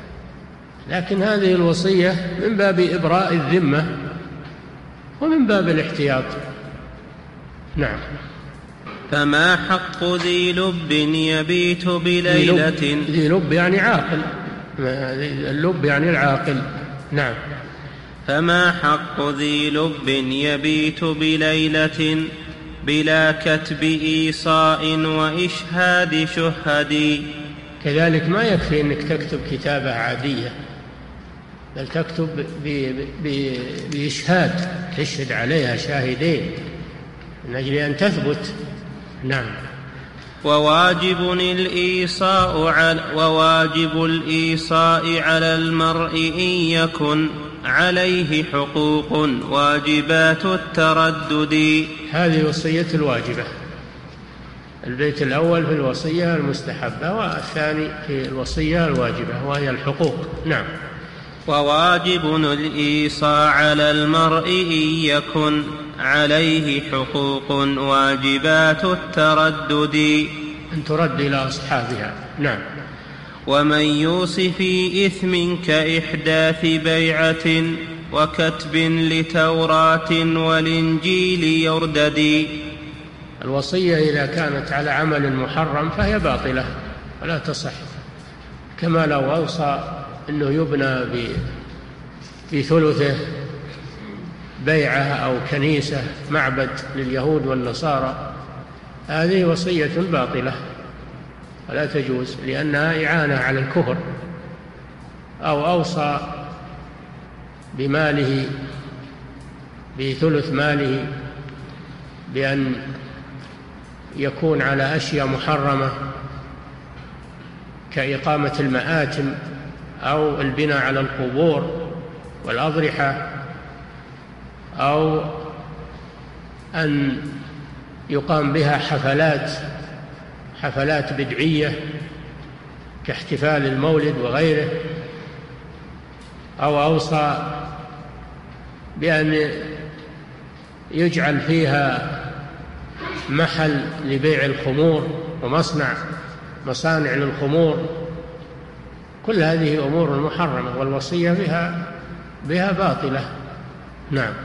لكن هذه الوصية من باب إبراء الذمة ومن باب الاحتياط. نعم. فما حق ذي لب يبيت بليلة. ذي لب يعني عاقل، اللب يعني العاقل. نعم. فما حق ذي لب يبيت بليلة بلا كتب إيصاء وإشهاد شهدي. كذلك ما يكفي أنك تكتب كتابة عادية، بل تكتب بإشهاد، تشهد عليها شاهدين من أجل أن تثبت. نعم. وواجب الإيصاء على المرء إن يكن عليه حقوق واجبات التردد. هذه وصية الواجبة. البيت الأول في الوصية المستحبة، والثاني في الوصية الواجبة وهي الحقوق. نعم. وواجب الإيصاء على المرء إن يكن عليه حقوق واجبات التردد، أن ترد إلى أصحابها. نعم. ومن يوص في إثم كإحداث بيعة وكتب لتوراة والإنجيل يردد. الوصية إذا كانت على عمل محرم فهي باطلة ولا تصح، كما لو أوصى أنه يبنى بثلثه بيعة أو كنيسة معبد لليهود والنصارى، هذه وصية باطلة ولا تجوز، لأنها إعانة على الكفر. أو أوصى بماله، بثلث ماله، بأن يكون على أشياء محرمة كإقامة المآتم أو البناء على القبور والأضرحة، أو أن يقام بها حفلات بدعية كاحتفال المولد وغيره، أو أوصى بأن يجعل فيها محل لبيع الخمور مصانع للخمور. كل هذه أمور محرمة والوصية بها باطلة. نعم.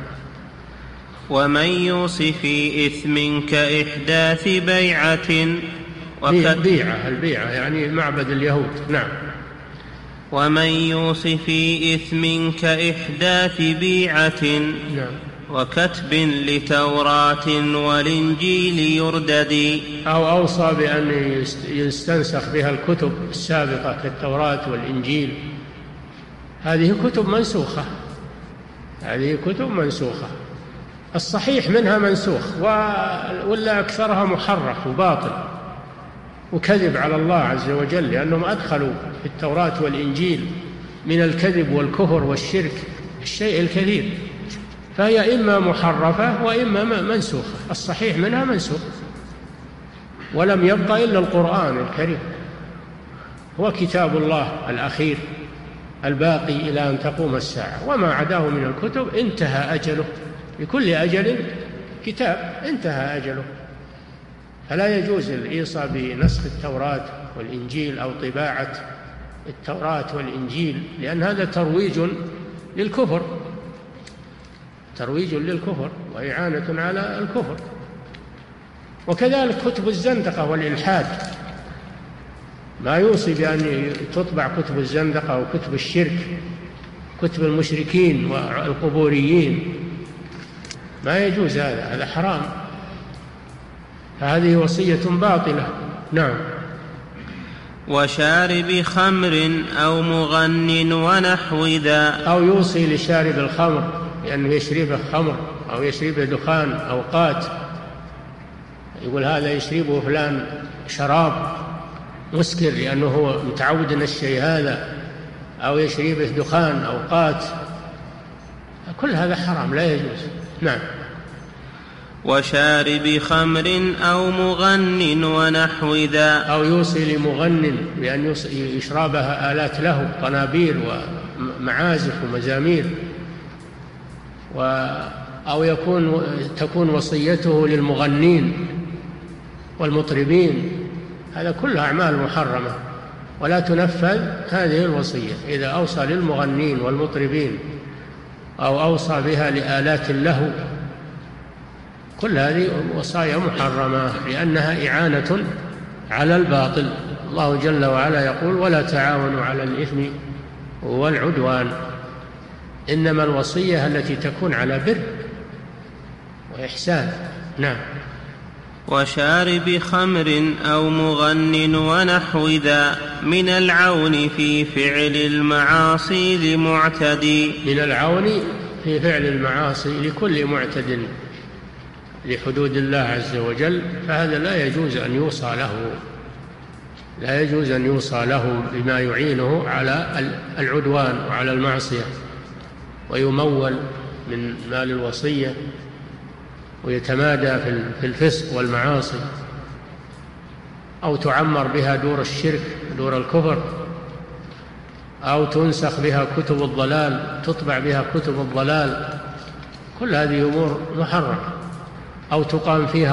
ومن يوص في إثم كإحداث بيعة البيعة يعني معبد اليهود. نعم. ومن يوص في إثم كإحداث بيعة نعم. وكتب لتوراة والإنجيل يردد. أو أوصى بأن يستنسخ بها الكتب السابقة كالتوراة والإنجيل. هذه كتب منسوخة. الصحيح منها منسوخ، ولا أكثرها محرف وباطل وكذب على الله عز وجل، لأنهم أدخلوا في التوراة والإنجيل من الكذب والكفر والشرك الشيء الكثير، فهي إما محرفة وإما منسوخة. الصحيح منها منسوخ، ولم يبقى إلا القرآن الكريم، هو كتاب الله الأخير الباقي إلى أن تقوم الساعة. وما عداه من الكتب انتهى أجله، لكل أجل كتاب انتهى أجله. فلا يجوز الإيصاء بنسخ التوراة والإنجيل أو طباعة التوراة والإنجيل، لأن هذا ترويج للكفر وإعانة على الكفر. وكذلك كتب الزندقة والإلحاد، ما يوصي بأن تطبع كتب الزندقة أو كتب الشرك، كتب المشركين والقبوريين، ما يجوز، هذا حرام، هذه وصية باطلة. نعم. وشارب خمر أو مغن ونحو ذا. أو يوصي لشارب الخمر لأنه يشربه خمر أو يشربه دخان أوقات، يقول هذا يشربه فلان شراب مسكر لأنه هو متعود على الشيء هذا، أو يشربه دخان أوقات، كل هذا حرام لا يجوز. نعم. وشارب خمر أو مغن ونحو ذا. أو يوصي لمغن بأن يشربها آلات له، قنابير ومعازف ومزامير، أو تكون وصيته للمغنين والمطربين، هذا كلها أعمال محرمة ولا تنفذ هذه الوصية. إذا أوصى للمغنين والمطربين أو أوصى بها لآلات له، كل هذه وصايا محرمة لأنها إعانة على الباطل. الله جل وعلا يقول: ولا تعاونوا على الإثم والعدوان. إنما الوصية التي تكون على بر وإحسان. نعم. وشارب خمر أو مغن ونحو ذا من العون في فعل المعاصي لمعتدي. من العون في فعل المعاصي لكل معتد لحدود الله عز وجل، فهذا لا يجوز أن يوصى له بما يعينه على العدوان وعلى المعصية، ويمول من مال الوصية ويتمادى في الفسق والمعاصي، أو تعمر بها دور الشرك دور الكفر، أو تنسخ بها كتب الضلال، تطبع بها كتب الضلال، كل هذه أمور محرمة. أو تقام فيها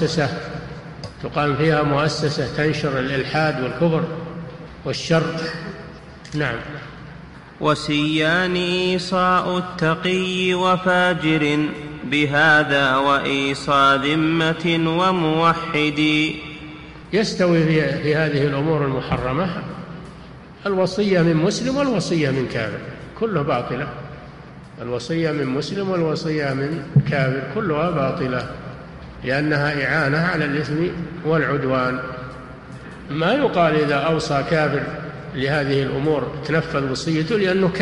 مؤسسة تنشر الإلحاد والكفر والشر. نعم. وسيان إيصاء التقي وفاجر بهذا وإيصاء ذمة وموحد. يستوي في هذه الأمور المحرمة الوصية من مسلم والوصية من كافر، كله باطلة. الوصية من مسلم والوصية من كافر كلها باطلة، لأنها إعانة على الإثم والعدوان. ما يقال إذا أوصى كافر لهذه الأمور تنفذ وصيته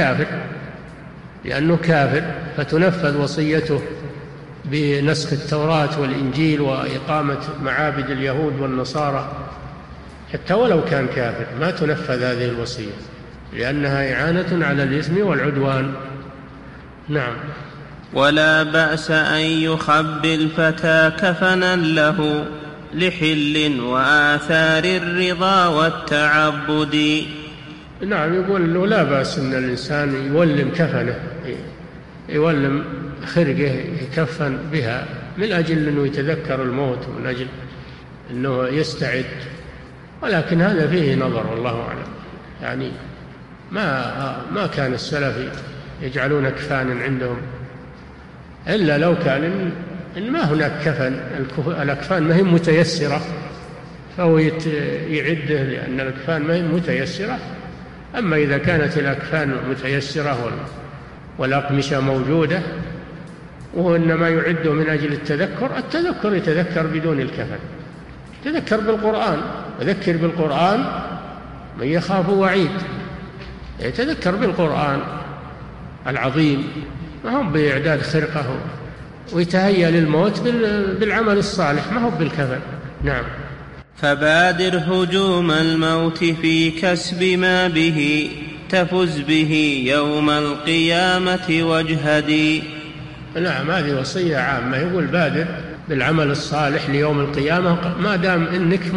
لأنه كافر فتنفذ وصيته بنسخ التوراة والإنجيل وإقامة معابد اليهود والنصارى، حتى ولو كان كافر ما تنفذ هذه الوصية لأنها إعانة على الإثم والعدوان. نعم. ولا بأس أن يخبي الفتى كفنا له لحل وآثار الرضا والتعبد. نعم. يقول له لا بأس أن الإنسان يولم كفنه، يولم خرقه يكفن بها من أجل أنه يتذكر الموت ومن أجل أنه يستعد، ولكن هذا فيه نظر والله أعلم. يعني ما كان السلف يجعلون كفانا عندهم إلا لو كان إن ما هناك كفن. الأكفان ما هي متيسرة، فهو يعده، لأن الأكفان ما هي متيسرة. أما إذا كانت الأكفان متيسرة والأقمشة موجودة وهو إنما يعده من أجل التذكر يتذكر بدون الكفن، يتذكر بالقرآن، يذكر بالقرآن من يخاف وعيد، يتذكر بالقرآن العظيم، ما هو بإعداد خرقه، ويتهيأ للموت بالعمل الصالح، ما هو بالكفن. نعم. فبادر هجوم الموت في كسب ما به تفز به يوم القيامة واجهدي. نعم، هذه وصية عامة، يقول بادر بالعمل الصالح ليوم القيامة ما دام إنك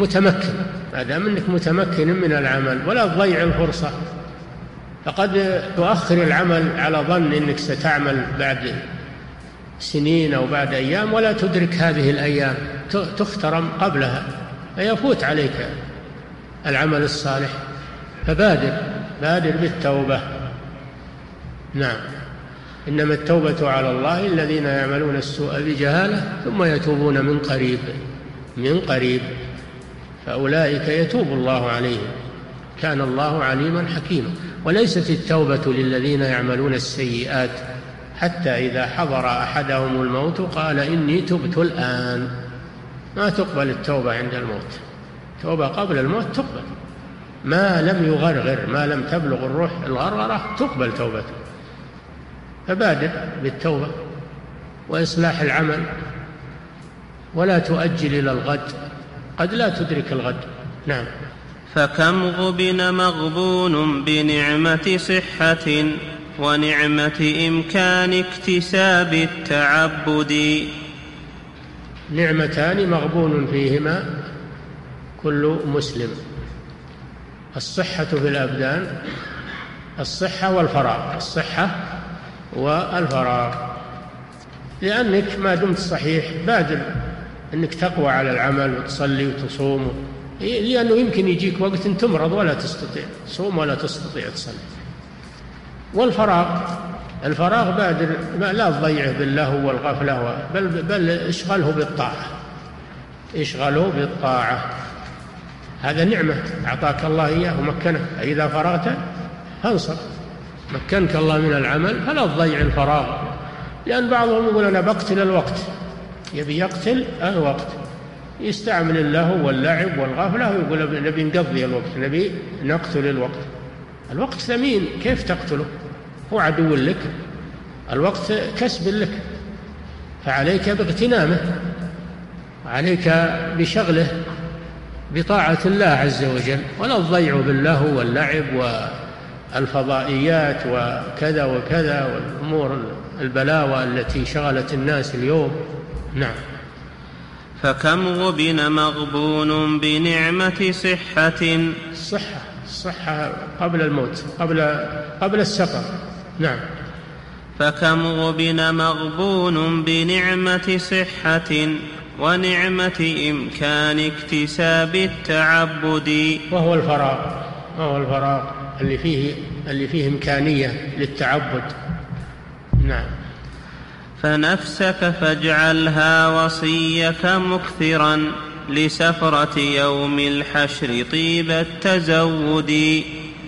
متمكن من العمل، ولا تضيع الفرصة. فقد تؤخر العمل على ظن إنك ستعمل بعد سنين أو بعد أيام، ولا تدرك هذه الأيام، تخترم قبلها فيفوت عليك العمل الصالح. فبادر بالتوبة. نعم. إنما التوبة على الله الذين يعملون السوء بجهالة ثم يتوبون من قريب فأولئك يتوب الله عليهم، كان الله عليما حكيما. وليست التوبة للذين يعملون السيئات حتى إذا حضر أحدهم الموت قال إني تبت الآن. ما تقبل التوبة عند الموت، توبة قبل الموت تقبل، ما لم يغرغر، ما لم تبلغ الروح الغرغرة تقبل توبته. فبادر بالتوبة وإصلاح العمل، ولا تؤجل إلى الغد، قد لا تدرك الغد. نعم. فكم غبن مغبون بنعمة صحة ونعمة إمكان اكتساب التعبد. نعمتان مغبون فيهما كل مسلم: الصحة في الأبدان، الصحة والفراغ. لأنك ما دمت صحيح بادر أنك تقوى على العمل وتصلي وتصوم، لأنه يمكن يجيك وقت تمرض ولا تستطيع تصوم ولا تستطيع تصلي. والفراغ بادر لا تضيعه باللهو والغفلة، بل اشغله بالطاعة. هذا نعمة أعطاك الله إياه ومكنك. إذا فرغت فانصر، مكنك الله من العمل فلا تضيع الفراغ. لأن بعضهم يقول أنا بقتل الوقت، يبي يقتل الوقت، يستعمل اللهو واللعب والغفلة ويقول نبي نقضي الوقت، نبي نقتل الوقت. الوقت ثمين، كيف تقتله؟ هو عدو لك، الوقت كسب لك، فعليك باغتنامه، عليك بشغله بطاعة الله عز وجل، ولا تضيعه باللهو واللعب والفضائيات وكذا وكذا والأمور البلاوى التي شغلت الناس اليوم. نعم. فكم غبن مغبون بنعمة صحة. الصحة قبل الموت، قبل السفر. نعم. فكم غبن مغبون بنعمة صحة ونعمة إمكان اكتساب التعبد. وهو الفراغ اللي فيه إمكانية للتعبد. نعم. فنفسك فاجعلها وصيك مكثرا لسفرة يوم الحشر طيب التزود.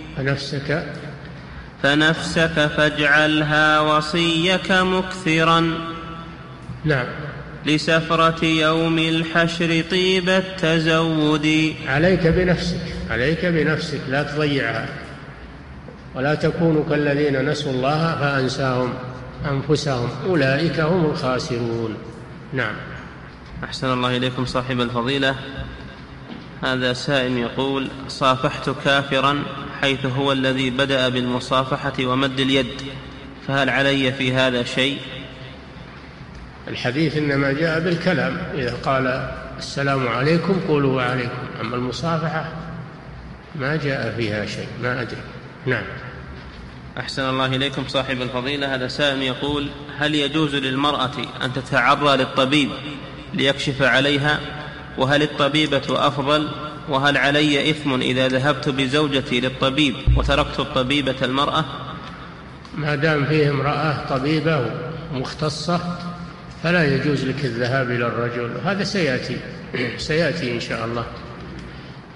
فنفسك فاجعلها وصيك مكثرا. نعم. لسفرة يوم الحشر طيب التزود. عليك بنفسك لا تضيعها، ولا تكونوا كالذين نسوا الله فأنساهم أنفسهم أولئك هم الخاسرون. نعم. أحسن الله إليكم صاحب الفضيلة. هذا سائل يقول: صافحت كافرا حيث هو الذي بدأ بالمصافحة ومد اليد، فهل علي في هذا شيء؟ الحديث إنما جاء بالكلام، إذا قال السلام عليكم قولوا وعليكم، أما المصافحة ما جاء فيها شيء، ما أدري. نعم. أحسن الله إليكم صاحب الفضيلة. هذا سائل يقول: هل يجوز للمرأة أن تتعرى للطبيب ليكشف عليها؟ وهل الطبيبة أفضل؟ وهل علي إثم إذا ذهبت بزوجتي للطبيب وتركت الطبيبة المرأة؟ ما دام فيه امرأة طبيبة مختصة فلا يجوز لك الذهاب إلى الرجل، هذا سيأتي إن شاء الله.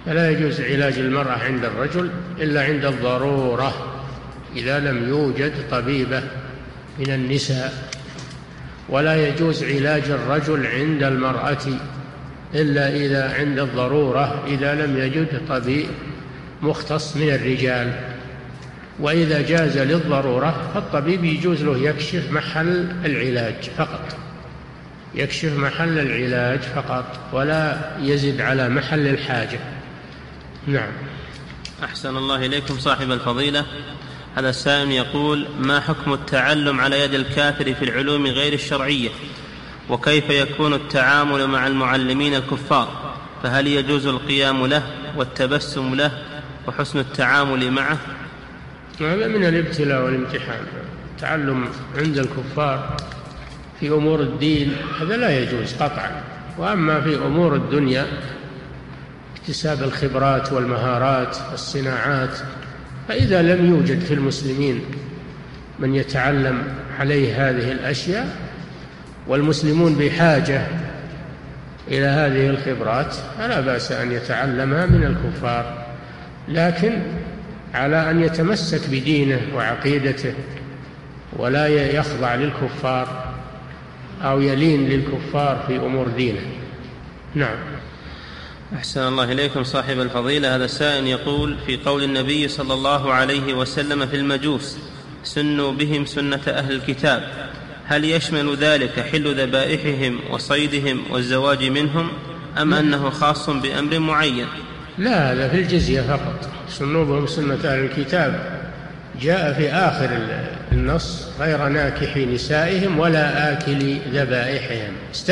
فلا يجوز علاج المرأة عند الرجل إلا عند الضرورة، إذا لم يوجد طبيبة من النساء. ولا يجوز علاج الرجل عند المرأة إلا إذا عند الضرورة، إذا لم يجد طبيب مختص من الرجال. وإذا جاز للضرورة فالطبيب يجوز له يكشف محل العلاج فقط، يكشف محل العلاج فقط ولا يزد على محل الحاجة. نعم. أحسن الله إليكم صاحب الفضيلة. هذا السائل يقول: ما حكم التعلم على يد الكافر في العلوم غير الشرعية؟ وكيف يكون التعامل مع المعلمين الكفار؟ فهل يجوز القيام له والتبسم له وحسن التعامل معه؟ هذا من الابتلاء والامتحان. التعلم عند الكفار في أمور الدين هذا لا يجوز قطعا. وأما في أمور الدنيا اكتساب الخبرات والمهارات والصناعات، فإذا لم يوجد في المسلمين من يتعلم عليه هذه الأشياء والمسلمون بحاجة إلى هذه الخبرات فلا بأس أن يتعلمها من الكفار، لكن على أن يتمسك بدينه وعقيدته ولا يخضع للكفار أو يلين للكفار في أمور دينه. نعم. أحسن الله إليكم صاحب الفضيلة. هذا السائل يقول: في قول النبي صلى الله عليه وسلم في المجوس: سنوا بهم سنة أهل الكتاب، هل يشمل ذلك حل ذبائحهم وصيدهم والزواج منهم، أم أنه خاص بأمر معين؟ لا، هذا في الجزية فقط. سنوا بهم سنة أهل الكتاب جاء في آخر النص: غير ناكحي نسائهم ولا آكلي ذبائحهم.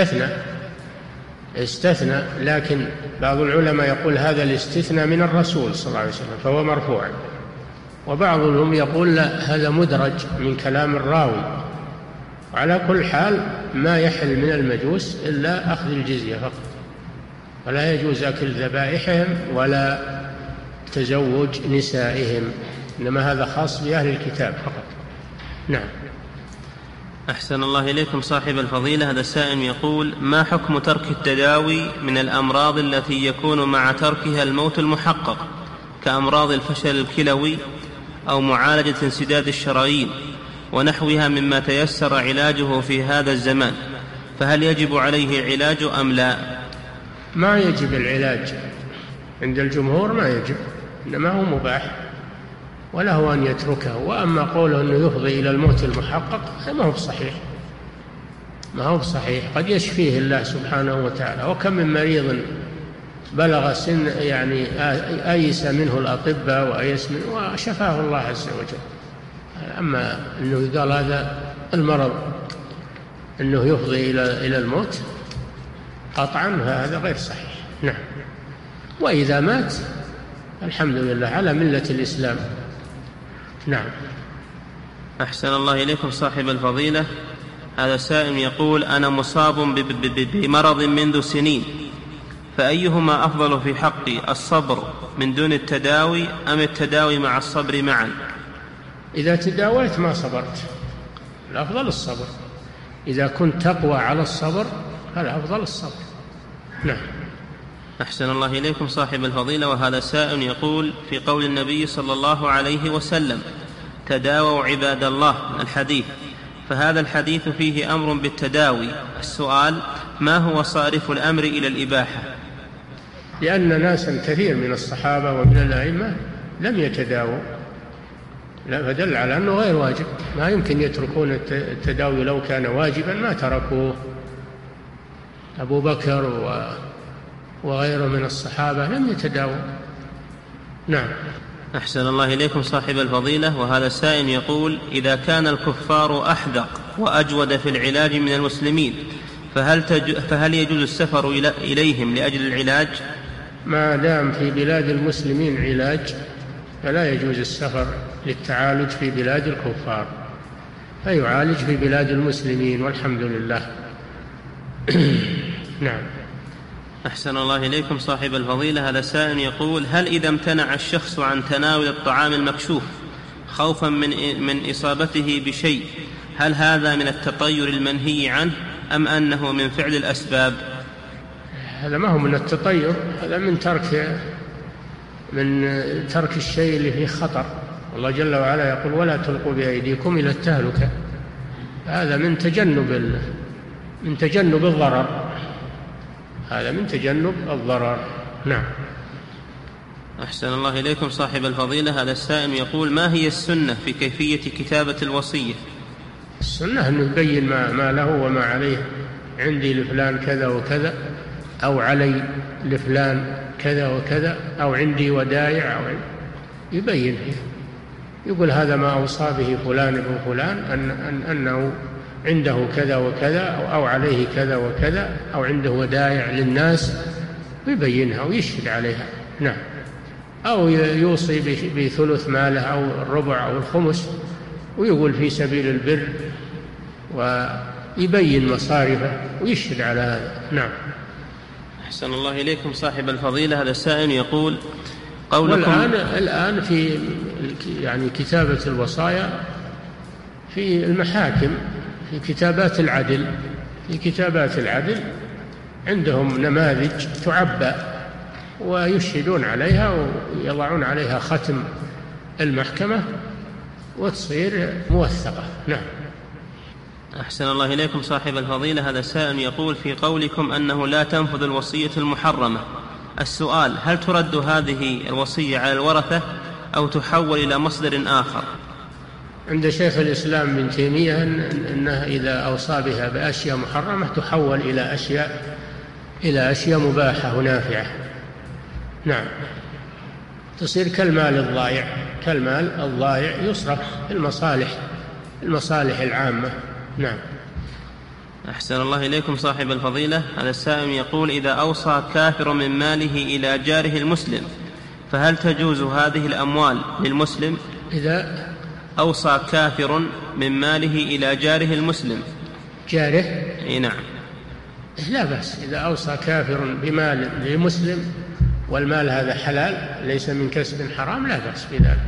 استثنى، لكن بعض العلماء يقول هذا الاستثناء من الرسول صلى الله عليه وسلم فهو مرفوع، وبعضهم يقول لا، هذا مدرج من كلام الراوي. على كل حال ما يحل من المجوس إلا أخذ الجزية فقط، ولا يجوز أكل ذبائحهم ولا تزوج نسائهم، إنما هذا خاص بأهل الكتاب فقط. نعم. أحسن الله إليكم صاحب الفضيلة. هذا السائل يقول: ما حكم ترك التداوي من الأمراض التي يكون مع تركها الموت المحقق، كأمراض الفشل الكلوي أو معالجة انسداد الشرايين ونحوها مما تيسر علاجه في هذا الزمان، فهل يجب عليه العلاج أم لا؟ ما يجب العلاج عند الجمهور، ما يجب، إنما هو مباح وله أن يتركه. وأما قوله أنه يفضي إلى الموت المحقق ما هو بصحيح، قد يشفيه الله سبحانه وتعالى. وكم من مريض بلغ سن يعني أيس منه الأطباء وأيس منه وشفاه الله عز وجل. أما أنه قال هذا المرض أنه يفضي إلى الموت قطعا هذا غير صحيح. نعم. وإذا مات الحمد لله على ملة الإسلام. نعم. أحسن الله إليكم صاحب الفضيلة. هذا سائل يقول: أنا مصاب بمرض منذ سنين، فأيهما أفضل في حقي، الصبر من دون التداوي أم التداوي مع الصبر معا؟ إذا تداويت ما صبرت الأفضل الصبر. إذا كنت تقوى على الصبر فالأفضل الصبر. نعم. أحسن الله إليكم صاحب الفضيلة. وهذا سائل يقول: في قول النبي صلى الله عليه وسلم: تداووا عباد الله، الحديث، فهذا الحديث فيه أمر بالتداوي. السؤال: ما هو صارف الأمر إلى الإباحة؟ لأن ناسا كثير من الصحابة ومن الأئمة لم يتداووا، فدل على أنه غير واجب. ما يمكن يتركون التداوي، لو كان واجبا ما تركوه. أبو بكر وغيره من الصحابة لم يتداووا. نعم. أحسن الله إليكم صاحب الفضيلة. وهذا السائل يقول: إذا كان الكفار أحذق وأجود في العلاج من المسلمين، فهل يجوز السفر إليهم لأجل العلاج؟ ما دام في بلاد المسلمين علاج فلا يجوز السفر للتعالج في بلاد الكفار، فيعالج في بلاد المسلمين والحمد لله. نعم. أحسن الله إليكم صاحب الفضيلة. هذا سائل يقول: هل إذا امتنع الشخص عن تناول الطعام المكشوف خوفا من إصابته بشيء، هل هذا من التطير المنهي عنه أم أنه من فعل الأسباب؟ هذا ما هو من التطير، هذا من ترك من ترك الشيء اللي فيه خطر. الله جل وعلا يقول ولا تلقوا بأيديكم إلى التهلكة. هذا من تجنب الضرر. هذا من تجنب الضرر. نعم. أحسن الله إليكم صاحب الفضيلة. هذا السائل يقول ما هي السنة في كيفية كتابة الوصية؟ السنة أن يبين ما له وما عليه. عندي لفلان كذا وكذا، أو علي لفلان كذا وكذا، أو عندي ودائع، يبين فيه. يقول هذا ما أوصى به فلان ابن فلان أنه عنده كذا وكذا، أو عليه كذا وكذا، أو عنده ودائع للناس، ويبينها ويشهد عليها. نعم. أو يوصي بثلث ماله أو الربع أو الخمس، ويقول في سبيل البر، ويبين مصارفه ويشهد على هذا. نعم. أحسن الله إليكم صاحب الفضيلة. هذا السائل يقول قولكم الآن في يعني كتابة الوصايا في المحاكم، في كتابات العدل عندهم نماذج تعبى ويشهدون عليها ويضعون عليها ختم المحكمة وتصير موثقة. نعم. أحسن الله إليكم صاحب الفضيلة. هذا السائل يقول في قولكم أنه لا تنفذ الوصية المحرمة، السؤال هل ترد هذه الوصية على الورثة أو تحول إلى مصدر آخر؟ عند شيخ الإسلام ابن تيمية أنها إذا أوصى بها بأشياء محرمة تحول إلى أشياء مباحة ونافعة. نعم. تصير كالمال الضائع يصرف المصالح العامة. نعم. أحسن الله إليكم صاحب الفضيلة. هذا السائل يقول إذا أوصى كافر من ماله إلى جاره المسلم فهل تجوز هذه الأموال للمسلم؟ إذا أوصى كافر من ماله إلى جاره المسلم. جاره؟ نعم. لا بأس إذا أوصى كافر بمال للمسلم والمال هذا حلال ليس من كسب حرام، لا بأس بذلك.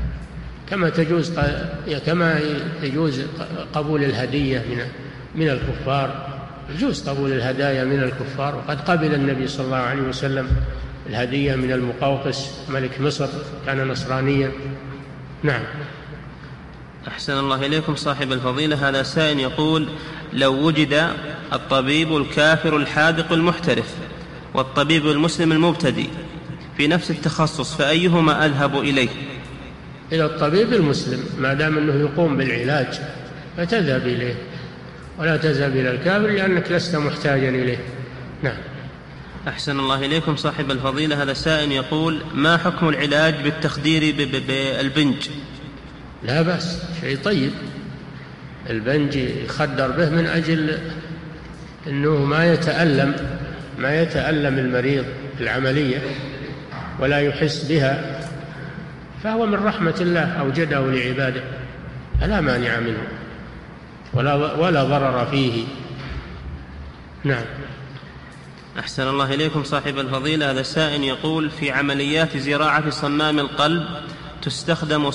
كما يجوز قبول الهدية من الكفار، يجوز قبول الهدايا من الكفار. وقد قبل النبي صلى الله عليه وسلم الهدية من المقوقس ملك مصر، كان نصرانيا. نعم. أحسن الله إليكم صاحب الفضيلة. هذا سائل يقول لو وجد الطبيب الكافر الحاذق المحترف والطبيب المسلم المبتدئ في نفس التخصص فأيهما أذهب إليه؟ إلى الطبيب المسلم، ما دام أنه يقوم بالعلاج فتذهب إليه، ولا تذهب إلى الكافر لأنك لست محتاجا إليه. نعم. أحسن الله إليكم صاحب الفضيلة. هذا سائل يقول ما حكم العلاج بالتخدير بالبنج؟ لا بأس، شيء طيب. البنج يخدر به من أجل أنه ما يتألم المريض العملية ولا يحس بها، فهو من رحمة الله أوجده لعباده، فلا مانع منه ولا ضرر فيه. نعم. أحسن الله إليكم صاحب الفضيلة. هذا السائل يقول في عمليات زراعة صمام القلب تستخدم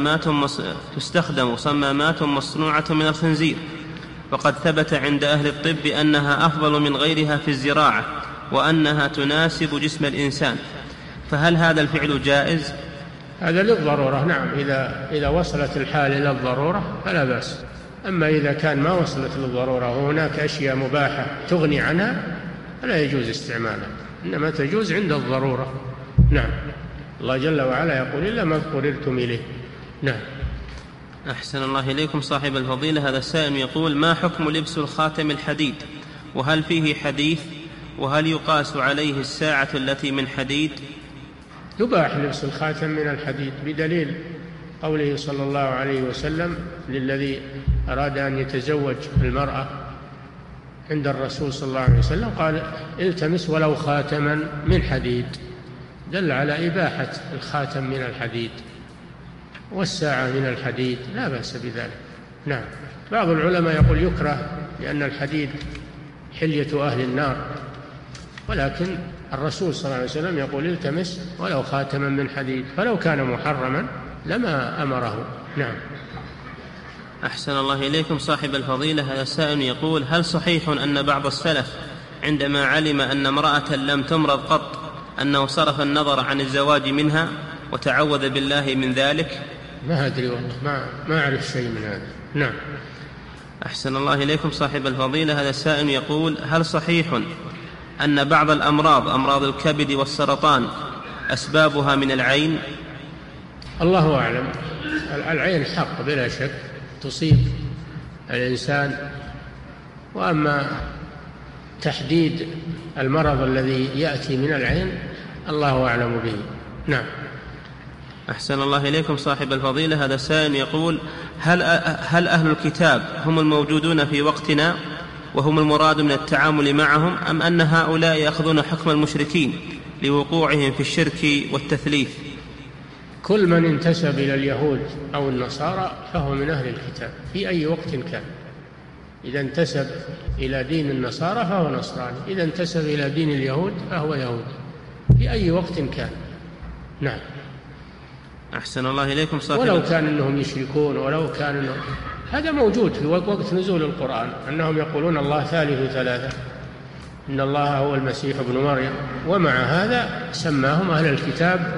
صمامات مصنوعة من الخنزير، وقد ثبت عند أهل الطب أنها أفضل من غيرها في الزراعة وأنها تناسب جسم الإنسان، فهل هذا الفعل جائز؟ هذا للضرورة. نعم. إذا وصلت الحال إلى الضرورة فلا بأس. أما إذا كان ما وصلت للضرورة وهناك أشياء مباحة تغني عنها فلا يجوز استعمالها، إنما تجوز عند الضرورة. نعم. الله جل وعلا يقول إلا ما اضطررتم إليه. نعم. أحسن الله إليكم صاحب الفضيلة. هذا السائل يقول ما حكم لبس الخاتم الحديد، وهل فيه حديث، وهل يقاس عليه الساعة التي من حديد؟ يباح لبس الخاتم من الحديد بدليل قوله صلى الله عليه وسلم للذي أراد أن يتزوج المرأة عند الرسول صلى الله عليه وسلم قال التمس ولو خاتما من حديد، دل على إباحة الخاتم من الحديد والساعة من الحديد، لا بأس بذلك. نعم. بعض العلماء يقول يكره لأن الحديد حلية أهل النار، ولكن الرسول صلى الله عليه وسلم يقول التمس ولو خاتما من حديد، فلو كان محرما لما أمره. نعم. أحسن الله إليكم صاحب الفضيلة. هذا السائل يقول هل صحيح أن بعض السلف عندما علم أن امرأة لم تمرض قط أنه صرف النظر عن الزواج منها وتعوذ بالله من ذلك؟ ما أدري والله، ما أعرف شيء من هذا. نعم. أحسن الله إليكم صاحب الفضيلة. هذا السائل يقول: هل صحيح أن بعض الأمراض، أمراض الكبد والسرطان، أسبابها من العين؟ الله أعلم. العين حق بلا شك تصيب الإنسان، وأما تحديد المرض الذي يأتي من العين الله أعلم به. نعم. أحسن الله إليكم صاحب الفضيلة. هذا السائل يقول: هل أهل الكتاب هم الموجودون في وقتنا وهم المراد من التعامل معهم، أم أن هؤلاء يأخذون حكم المشركين لوقوعهم في الشرك والتثليث؟ كل من انتسب إلى اليهود أو النصارى فهو من أهل الكتاب في أي وقت كان. إذا انتسب إلى دين النصارى فهو نصراني، إذا انتسب إلى دين اليهود فهو يهودي في أي وقت كان. نعم. أحسن الله إليكم صاحب. ولو كان أنهم يشركون، ولو كان أنهم، هذا موجود في وقت نزول القرآن، أنهم يقولون الله ثالث ثلاثة، إن الله هو المسيح ابن مريم، ومع هذا سماهم أهل الكتاب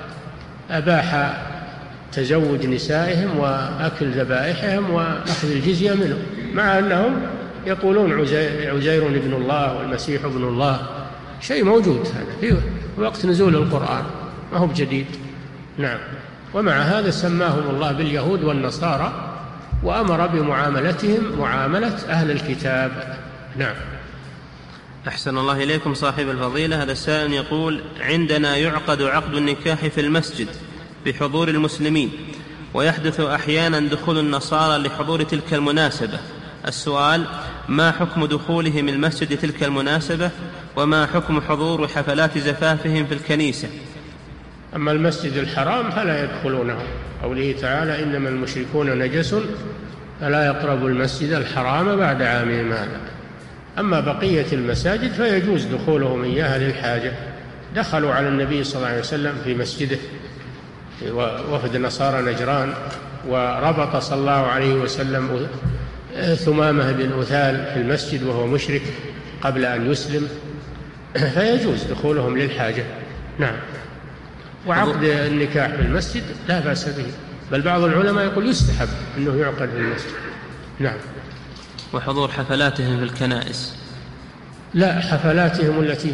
وأباح تزوج نسائهم وأكل ذبائحهم وأخذ الجزية منهم، مع أنهم يقولون عزير ابن الله والمسيح ابن الله. شيء موجود هذا في وقت نزول القرآن، ما هو بجديد. نعم. ومع هذا سماهم الله باليهود والنصارى وأمر بمعاملتهم معاملة أهل الكتاب. نعم. أحسن الله إليكم صاحب الفضيلة. هذا السائل يقول: عندنا يعقد عقد النكاح في المسجد بحضور المسلمين، ويحدث أحيانا دخول النصارى لحضور تلك المناسبة. السؤال: ما حكم دخولهم المسجد تلك المناسبة، وما حكم حضور حفلات زفافهم في الكنيسة؟ أما المسجد الحرام فلا يدخلونه، قوله تعالى: إنما المشركون نجس فلا يقربوا المسجد الحرام بعد عامهم هذا. أما بقية المساجد فيجوز دخولهم إياها للحاجة. دخلوا على النبي صلى الله عليه وسلم في مسجده وفد نصارى نجران، وربط صلى الله عليه وسلم ثمامة بن أثال في المسجد وهو مشرك قبل أن يسلم، فيجوز دخولهم للحاجة. نعم. وعقد النكاح في المسجد لا بأس به، بل بعض العلماء يقول يستحب أنه يعقد في المسجد. نعم. وحضور حفلاتهم في الكنائس؟ لا، حفلاتهم التي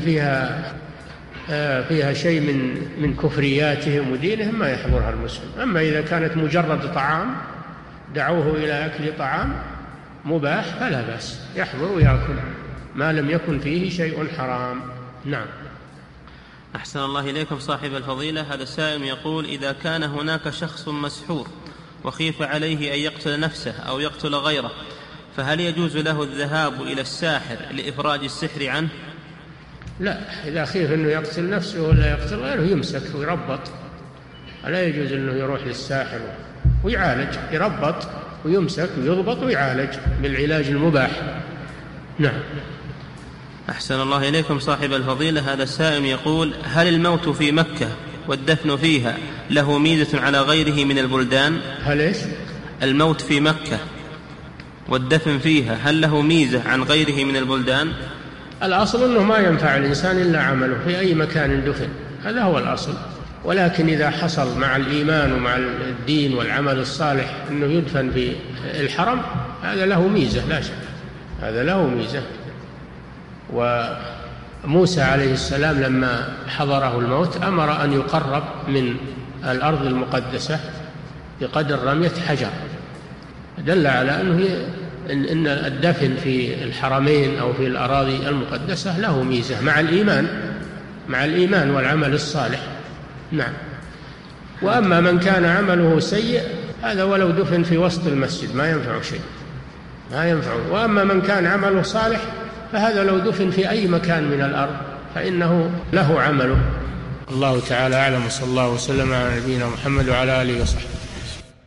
فيها شيء من كفرياتهم ودينهم ما يحضرها المسلم. أما إذا كانت مجرد طعام، دعوه إلى أكل طعام مباح فلا بأس، يحضر ويأكل ما لم يكن فيه شيء حرام. نعم. أحسن الله إليكم صاحب الفضيلة. هذا السائل يقول: إذا كان هناك شخص مسحور وخيف عليه أن يقتل نفسه أو يقتل غيره، فهل يجوز له الذهاب إلى الساحر لإفراج السحر عنه؟ لا، إذا خيف أنه يقتل نفسه ولا يقتل غيره يمسك ويربط، لا يجوز أنه يروح للساحر ويعالج، يربط ويمسك ويضبط ويعالج بالعلاج المباح. نعم. أحسن الله إليكم صاحب الفضيلة. هذا السائل يقول: هل الموت في مكة والدفن فيها له ميزة على غيره من البلدان؟ هل إيش؟ الموت في مكة والدفن فيها هل له ميزة عن غيره من البلدان؟ الأصل أنه ما ينفع الإنسان إلا عمله في أي مكان دفن، هذا هو الأصل. ولكن إذا حصل مع الإيمان ومع الدين والعمل الصالح أنه يدفن في الحرم، هذا له ميزة لا شك، هذا له ميزة. وموسى عليه السلام لما حضره الموت أمر أن يقرب من الأرض المقدسة بقدر رمية حجر، دل على أن الدفن في الحرمين أو في الأراضي المقدسة له ميزة مع الإيمان والعمل الصالح. نعم. وأما من كان عمله سيء هذا ولو دفن في وسط المسجد ما ينفع شيء، ما ينفع. وأما من كان عمله صالح فهذا لو دفن في أي مكان من الأرض فإنه له عمله. الله تعالى أعلم، صلى الله وسلم على نبينا محمد وعلى آله وصحبه.